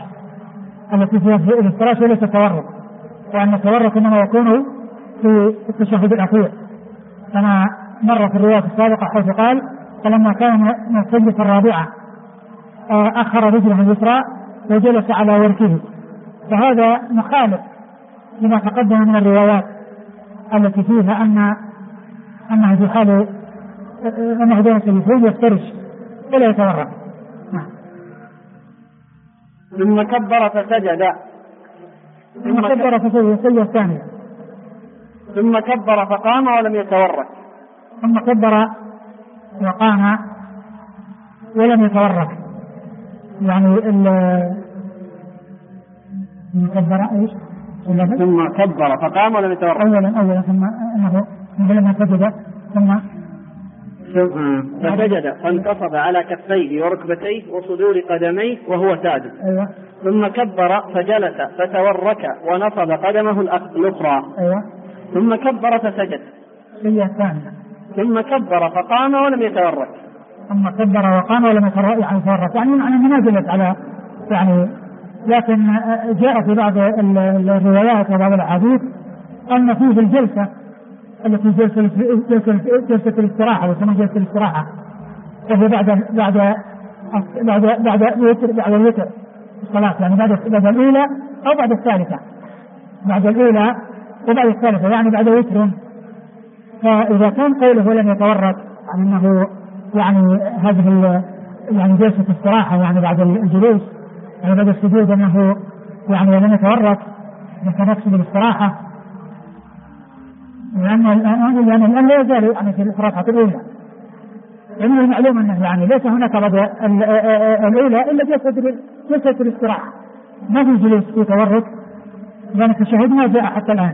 Speaker 1: وليس التورك، وأن التورك إنما يكون في التشهد الأخير كما مر في الروايات السابقة حيث قال فلما كان من السجدة الرابعة أخر رجله اليسرى وجلس على وركه، فهذا مخالف لما تقدم من الروايات التي فيها أنه في حال أنه بين السجدتين يفترش ولا يتورك.
Speaker 2: ثم كبر فسجد
Speaker 1: السجدة الثانية.
Speaker 2: ثم كبر فقام ولم يتورك.
Speaker 1: ثم كبر وقام ولم يتورك يعني
Speaker 2: ثم كبر فقام ولم يتورك
Speaker 1: أولا ثم أنه لما سجد ثم
Speaker 2: فسجد فانتصب على كفيه وركبتيه وصدور قدميه وهو ساجد.
Speaker 1: أيوة.
Speaker 2: ثم كبر فجلس فتورك ونصب قدمه الأخرى.
Speaker 1: أيوة.
Speaker 2: ثم كبر فسجد. ثم كبر فقام ولم يتورك.
Speaker 1: ثم كبر وقام ولم يتورك يعني ما جلس على يعني، لكن جاء في بعض الروايات وبعض الأحاديث أن فيه الجلسة التي جلسة الاستراحة وثم جلسة الاستراحة وهي بعد الوتر الصلاة يعني بعد الأولى أو بعد الثالثة، بعد الأولى وبعد الثالثة يعني بعد وتر. فإذا كان قوله لم يتورك يعني أنه يعني هذه يعني جلسة استراحة يعني بعد الجلوس يعني بعد السجود أنه يعني لم يتورك يتنفس بالاستراحة، لأن الآن لا يزال يعني في الركعة الأولى، لأنه المعلوم أنه يعني ليس هناك بعد الأولى إلا جلسة الاستراحة، ما في جلوس في تورك، لأن التشهد ما جاء حتى الآن.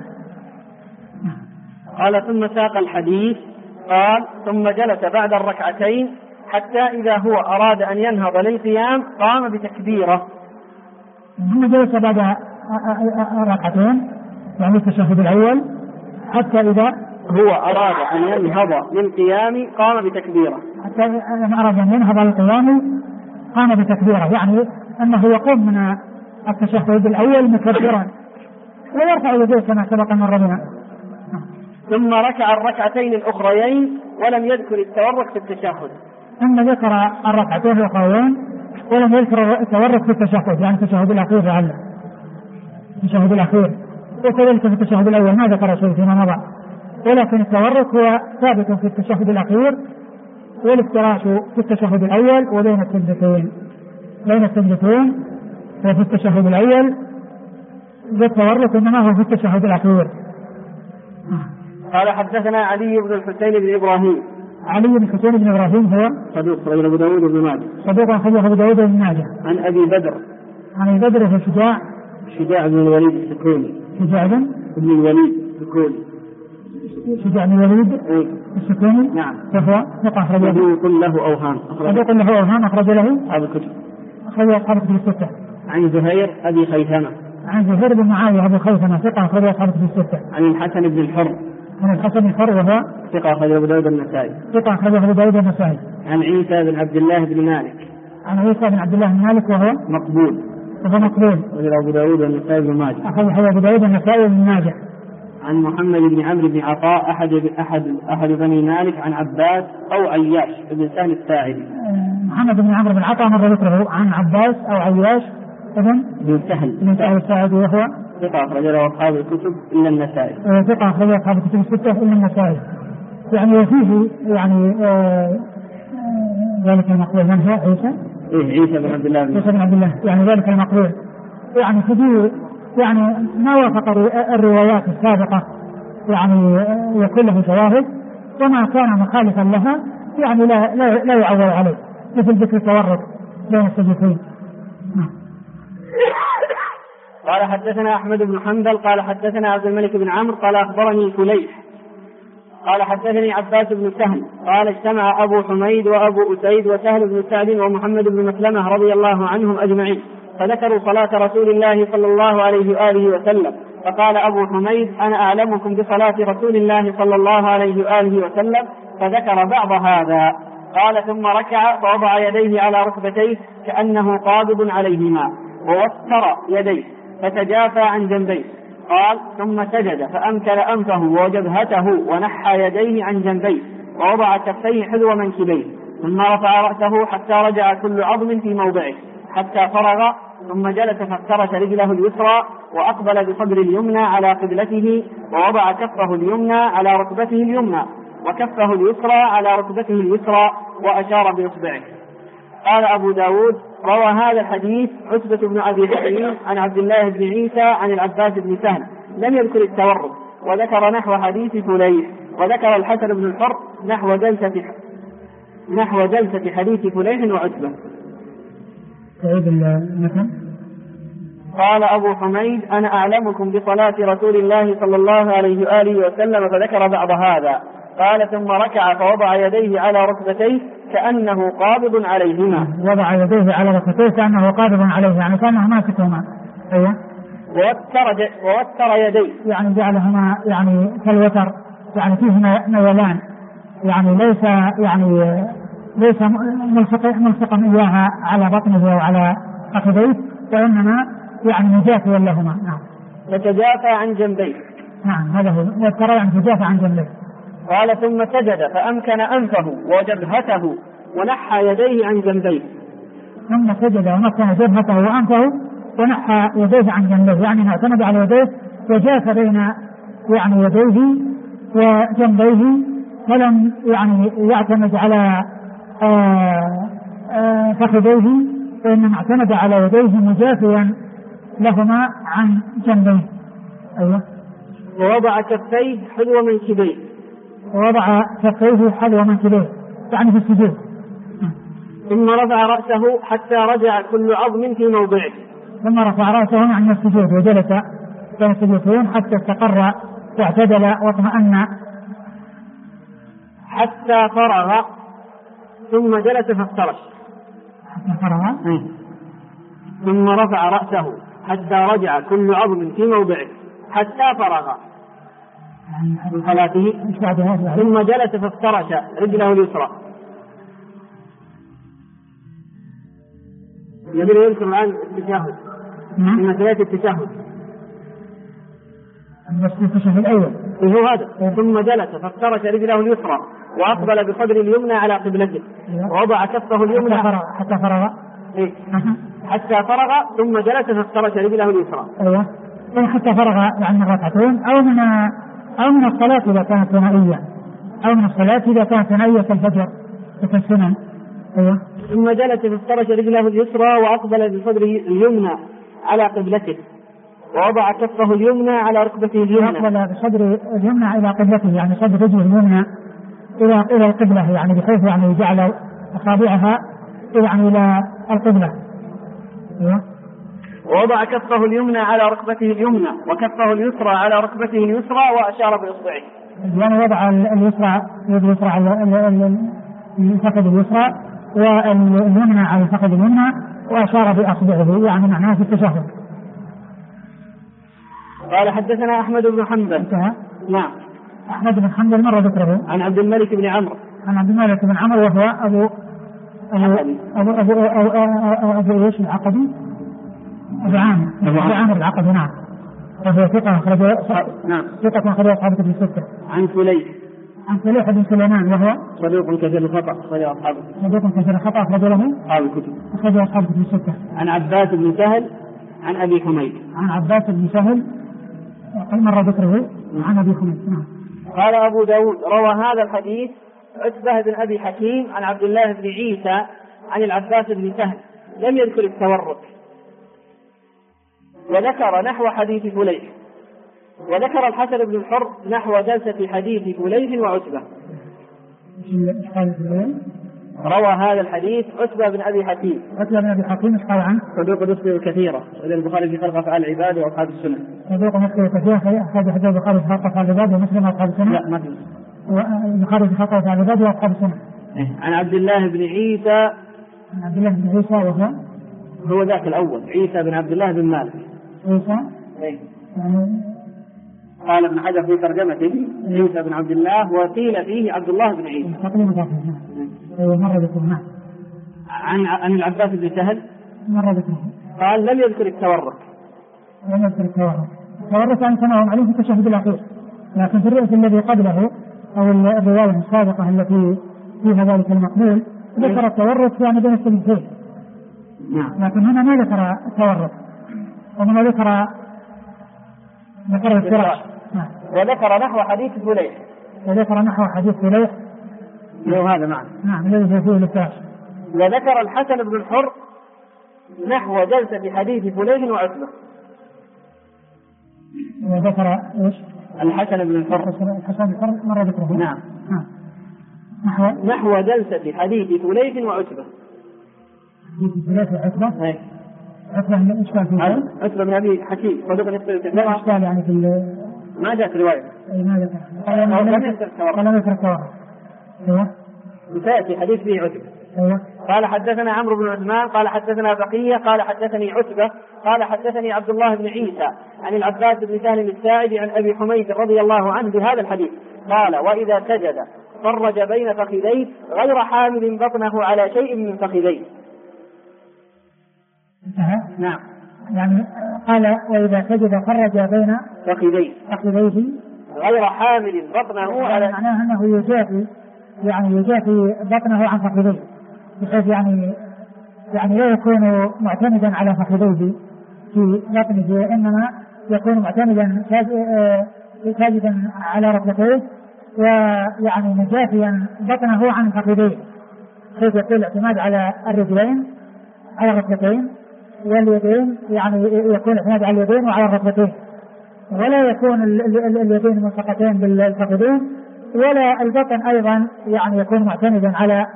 Speaker 2: قال ثم ساق الحديث قال ثم جلس بعد الركعتين حتى إذا هو أراد أن ينهض للقيام قام بتكبيره.
Speaker 1: ثم جلس بعد ركعتين يعني التشهد الأول حتى إذا
Speaker 2: هو أراد أن ينهض للقيام قام بتكبيره.
Speaker 1: حتى إذا أراد أن ينهض للقيام قام بتكبيره يعني أنه يقوم من التشهد الأول مكبرا ويرفع يديه كما سبق مر بنا.
Speaker 2: ثم ركع الركعتين الأخريين ولم يذكر التورك في التشهد.
Speaker 1: ثم ذكر الركعتين الأخريين ولم يذكر التورك في التشهد يعني التشهد الأخير لعله التشهد الأخير، وكذلك في التشهد الأول ما ذكر شيء فيما مضى، ولكن التورك هو ثابت في التشهد الأخير والافتراش في التشهد الأول وبين السجدتين وفي التشهد الأول والتورك إنما هو في التشهد الأخير.
Speaker 2: قال حدثنا علي بن الحسين بن إبراهيم.
Speaker 1: علي بن الحسين بن إبراهيم هو
Speaker 2: صدوق أخرجه أبو داود بن ماجه.
Speaker 1: صدوق أخرجه أبو داود بن ماجه.
Speaker 2: عن أبي بدر.
Speaker 1: عن أبي بدر في
Speaker 2: شجاع بن الوليد السكوني.
Speaker 1: شجاع بن
Speaker 2: الوليد السكوني.
Speaker 1: شجاع بن الوليد السكوني.
Speaker 2: نعم.
Speaker 1: فهو ثقة أخرجه.
Speaker 2: صدوق له أوهام.
Speaker 1: صدوق له أوهام أخرج له
Speaker 2: أصحاب الكتب.
Speaker 1: أخرج أصحاب الكتب الستة.
Speaker 2: عن زهير أبي خيثمة.
Speaker 1: عن زهير بن معاوية أبو خيثمة ثقة أخرج أصحاب الكتب الستة.
Speaker 2: عن الحسن بن الحر.
Speaker 1: عن الحسن بن الحر وهو
Speaker 2: ثقة أخرجه أبو داود النسائي.
Speaker 1: ثقة أخرجه أبو داود النسائي.
Speaker 2: عن عيسى بن عبد الله بن مالك.
Speaker 1: عن عيسى بن عبد الله بن مالك وهو
Speaker 2: مقبول. أخرجه أبو داود النسائي بن ماجه.
Speaker 1: أخرجه أبو داود النسائي بن ماجه.
Speaker 2: عن محمد بن عمرو بن عطاء أحد بني مالك عن عباس أو عياش بن سهل الساعدي.
Speaker 1: محمد بن عمرو بن عطاء مر ذكره عن عباس أو عياش بن
Speaker 2: سهل
Speaker 1: الساعدي وهو
Speaker 2: ثقة أخرج له أصحاب الكتب إلا النسائي.
Speaker 1: ثقة أخرج له أصحاب الكتب الستة إلا النسائي. يعني وفيه يعني ذلك المقبول من هو عيسى؟
Speaker 2: عيسى بن عبد الله.
Speaker 1: عيسى بن عبد الله، يعني ذلك المقبول يعني فيه يعني ما وافق الروايات السابقة يعني يكون له شواهد، وما كان مخالفا لها يعني لا يعول عليه، مثل ذكر التورط بين السجدتين.
Speaker 2: قال حدثنا أحمد بن حنبل قال حدثنا عبد الملك بن عمرو قال أخبرني فليح قال حدثني عباس بن سهل قال اجتمع أبو حميد وأبو أسيد وسهل بن سعد ومحمد بن مسلمة رضي الله عنهم أجمعين فذكروا صلاة رسول الله صلى الله عليه وآله وسلم، فقال أبو حميد أنا أعلمكم بصلاة رسول الله صلى الله عليه وآله وسلم، فذكر بعض هذا. قال ثم ركع فوضع يديه على ركبتيه كأنه قابض عليهما ووتر يديه فتجافى عن جنبيه. قال ثم سجد فأمكن أنفه وجبهته ونحى يديه عن جنبيه ووضع كفيه حذو منكبيه، ثم رفع رأسه حتى رجع كل عظم في موضعه حتى فرغ، ثم جلس فافترش رجله اليسرى وأقبل بصدر اليمنى على قبلته ووضع كفه اليمنى على ركبته اليمنى وكفه اليسرى على ركبته اليسرى وأشار بإصبعه. قال أبو داود روى هذا الحديث عتبة بن أبي حكيم عن عبد الله بن عيسى عن العباس بن سهل، لم يذكر التورط، وذكر نحو حديث فليح، وذكر الحسن بن الحر نحو جلسة حديث فليح وعتبة. قال أبو حميد أنا أعلمكم بصلاة رسول الله صلى الله عليه وآله وسلم، فذكر بعض هذا. قال ثم ركع فوضع يديه على ركبتيه كأنه قابض عليهما.
Speaker 1: وضع يديه على ركبتيه كأنه قابض عليه، يعني كأنه ماسكهما. أيوة.
Speaker 2: ووتر يديه،
Speaker 1: يعني جعلهما يعني كالوتر، يعني فيه نولان، يعني ليس ملصقا إياها على بطنه أو على فخذيه، وإنما يعني مجافيا لهما. نعم.
Speaker 2: يتجافى عن جنبيه.
Speaker 1: نعم هذا هو وتر، يعني تجافى عن جنبيه.
Speaker 2: قال ثم سجد فأمكن أنفه وجبهته ونحى يديه عن جنبيه.
Speaker 1: ثم سجد ومكن جبهته وأنفه ونحى يديه عن جنبيه، يعني اعتمد على يديه وجاف بين يعني يديه وجنبيه، ولم يعني يعتمد على فخذيه، وإنما اعتمد على يديه مجافيا لهما عن جنبيه. أيوة.
Speaker 2: ووضع كفيه حذو منكبيه.
Speaker 1: ووضع كفيه حذو منكبيه، يعني في السجود.
Speaker 2: ثم رفع رأسه حتى رجع كل عظم في موضعه.
Speaker 1: ثم رفع رأسه عن السجود وجلس بين السجودين حتى استقر واعتدل واطمأن
Speaker 2: حتى فرغ، ثم جلس فافترش.
Speaker 1: حتى فرغ.
Speaker 2: ثم رفع رأسه حتى رجع كل عظم في موضعه حتى فرغ من صلاته، ثم جلس فافترش رجله اليسرى. يبدو يذكر الآن التشهد في مسألة التشهد.
Speaker 1: التشهد الأول
Speaker 2: هو هذا. ثم جلس فافترش رجله اليسرى وأقبل بصدر اليمنى على قبلته ووضع كفه اليمنى حتى فرغ ثم جلس فافترش رجله اليسرى.
Speaker 1: أيوة. حتى فرغ يعني من ركعتين أو من الصلاة إذا كانت ثنائية، أو من الصلاة إذا كانت ثنائية كالفجر وكالسنن. أيوة.
Speaker 2: ثم جلس فافترش رجله اليسرى وأقبل بصدر اليمنى على قبلته ووضع كفه اليمنى على ركبته اليمنى.
Speaker 1: أقبل بصدر اليمنى إلى قبلته، يعني صدر رجله اليمنى إلى القبلة، يعني بحيث يعني جعل أصابعها يعني إلى القبلة. أيوة.
Speaker 2: ووضع كفه اليمنى على ركبته اليمنى وكفه اليسرى على ركبته اليسرى وأشار بإصبعه.
Speaker 1: يعني وضع اليسرى على الفخذ اليسرى واليمنى على الفخذ اليمنى وأشار بأصبعه، يعني معناه في التشهد.
Speaker 2: قال حدثنا أحمد بن حنبل. نعم.
Speaker 1: أحمد بن حنبل مر ذكره.
Speaker 2: عن عبد الملك بن عمرو.
Speaker 1: عن عبد الملك بن عمرو وهو أبو إيش العقدي؟ أبو عامر العقدي. نعم. وهو ثقة أخرجه أصحاب الكتب الستة.
Speaker 2: عن فليح.
Speaker 1: عن فليح بن سليمان وهو
Speaker 2: صدوق كثير الخطأ أخرجه أصحابه.
Speaker 1: صدوق كثير الخطأ أخرجه له
Speaker 2: أصحاب الكتب.
Speaker 1: أخرجه أصحاب الكتب الستة.
Speaker 2: عن عباس بن سهل عن أبي حميد.
Speaker 1: عن عباس بن سهل وقد مر ذكره عن أبي حميد. نعم.
Speaker 2: قال أبو داود روى هذا الحديث عتبة بن أبي حكيم عن عبد الله بن عيسى عن العباس بن سهل لم يذكر التورط، وذكر نحو حديث فليح، وذكر الحسن بن الحر نحو جلسة حديث فليح وعتبة. روى هذا الحديث عتبة بن أبي حكيم.
Speaker 1: عتبة بن أبي حكيم ايش قال عنه؟
Speaker 2: صدوق يخطئ كثيرا، وإذا البخاري في خلق أفعال العباد وأصحاب السنة.
Speaker 1: صدوق يخطئ كثيرا أخرج حديث البخاري في خلق أفعال العباد ومسلم وأصحاب السنة.
Speaker 2: لا ما في.
Speaker 1: البخاري في خلق أفعال العباد وأصحاب السنة.
Speaker 2: عن عبد الله بن عيسى.
Speaker 1: عن عبد الله بن عيسى
Speaker 2: هو ذاك الأول، عيسى بن عبد الله بن مالك.
Speaker 1: عيسى. يعني
Speaker 2: قال ابن حجر في ترجمته عيسى بن عبد الله وقيل فيه عبد الله بن عيسى.
Speaker 1: مرة ذكره.
Speaker 2: عن العباس بن سهل
Speaker 1: مرة ذكره.
Speaker 2: قال لم يذكر التورط.
Speaker 1: لم يذكر التورط. التورط يعني سمعهم عليه في التشهد الأخير، لكن في الرؤية الذي قبله أو الرواية السابقة التي فيها ذلك المقبول ذكر التورط يعني بين السبيلين. لكن هنا ما ذكر التورط، وما ذكر الفراش.
Speaker 2: وذكر نحو حديث فليح.
Speaker 1: وذكر نحو حديث فليح.
Speaker 2: لو هذا معنا.
Speaker 1: نعم الذي فيه الفراش.
Speaker 2: وذكر الحسن بن الحر نحو جلسة حديث فليح وعتبة.
Speaker 1: وذكر ايش؟
Speaker 2: الحسن بن الحر.
Speaker 1: الحسن بن الحر مرة ذكره.
Speaker 2: نعم. نحو جلسة حديث فليح وعتبة.
Speaker 1: حديث فليح وعتبة. عتبة من الإشكال فيه.
Speaker 2: عتبة من أبي حكيم. صدق يخطئ كثيرا.
Speaker 1: الإشكال يعني في
Speaker 2: ما جاءت رواية.
Speaker 1: ما ذكر. لم يذكر التورط. ايوه.
Speaker 2: وسيأتي حديث فيه عتبة.
Speaker 1: ايوه.
Speaker 2: قال حدثنا عمرو بن عثمان قال حدثنا بقية قال حدثني عتبة قال حدثني عبد الله بن عيسى عن العباس بن سهل الساعدي عن أبي حميد رضي الله عنه بهذا الحديث قال وإذا سجد فرج بين فخذيه غير حامل بطنه على شيء من فخذيه.
Speaker 1: نعم. يعني قال وإذا سجد فرج بين
Speaker 2: فخذيه غير حامل بطنه على،
Speaker 1: معناه أنه يجافي بطنه عن فخذيه، بحيث يعني لا يكون معتمدا على فخذيه في بطنه، وإنما يكون معتمدا ساجدا على ركبتيه ويعني مجافيا بطنه عن فخذيه، حيث يكون الاعتماد على الرجلين على الركبتين، واليدين يعني يكون الاعتماد على اليدين وعلى الركبتين، ولا يكون اليدين ملصقتين بالفخذين، ولا البطن أيضا يعني يكون معتمدا على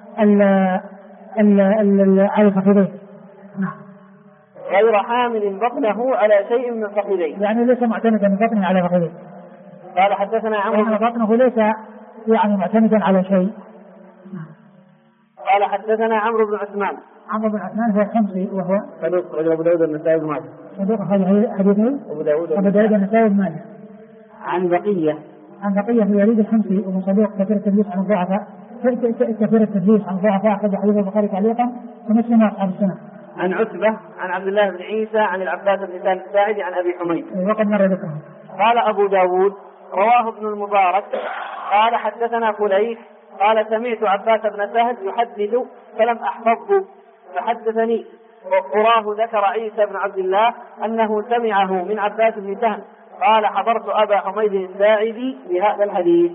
Speaker 1: الفخذين. نعم.
Speaker 2: غير حامل بطنه على شيء من فخذيه،
Speaker 1: يعني ليس معتمدا من بطنه على فخذيه.
Speaker 2: قال حدثنا عمرو
Speaker 1: بطنه ليس يعني معتمدا على شيء.
Speaker 2: قال حدثنا عمرو بن عثمان.
Speaker 1: عمرو بن عثمان هو الحمصي وهو
Speaker 2: صدوق رجل أبو داود النسائي بن ماجه.
Speaker 1: صدوق حديثه أبو داود النسائي بن ماجه.
Speaker 2: عن بقية
Speaker 1: في يزيد الحمصي وهو صدوق كثير التدليس عن الضعفاء أخرج حديث البخاري تعليقا ومسلم وأصحاب السنة.
Speaker 2: عن عتبة عن عبد الله بن عيسى عن العباس بن سهل الساعدي عن أبي حميد.
Speaker 1: وقد مر ذكره.
Speaker 2: قال أبو داود رواه ابن المبارك قال حدثنا فليح قال سمعت عباس بن سهل يحدث فلم أحفظه فحدثني وقراه ذكر عيسى بن عبد الله أنه سمعه من عباس بن سهل قال حضرت أبا حميد الساعدي بهذا الحديث.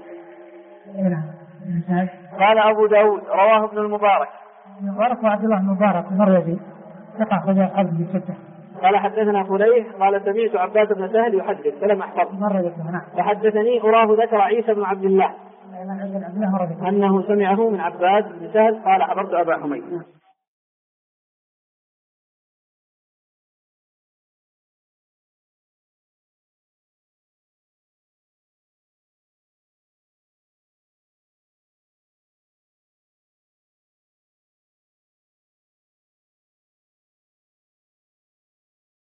Speaker 2: قال أبو داود رواه ابن المبارك
Speaker 1: وعبد الله المبارك المروزي ثقة أخرج أصحاب الستة.
Speaker 2: قال حدثنا فليح قال سمعت عباس بن سهل يحدث فلم أحفظه فحدثني أراه ذكر عيسى بن عبد الله أنه سمعه من عباس بن سهل قال حضرت أبا حميد.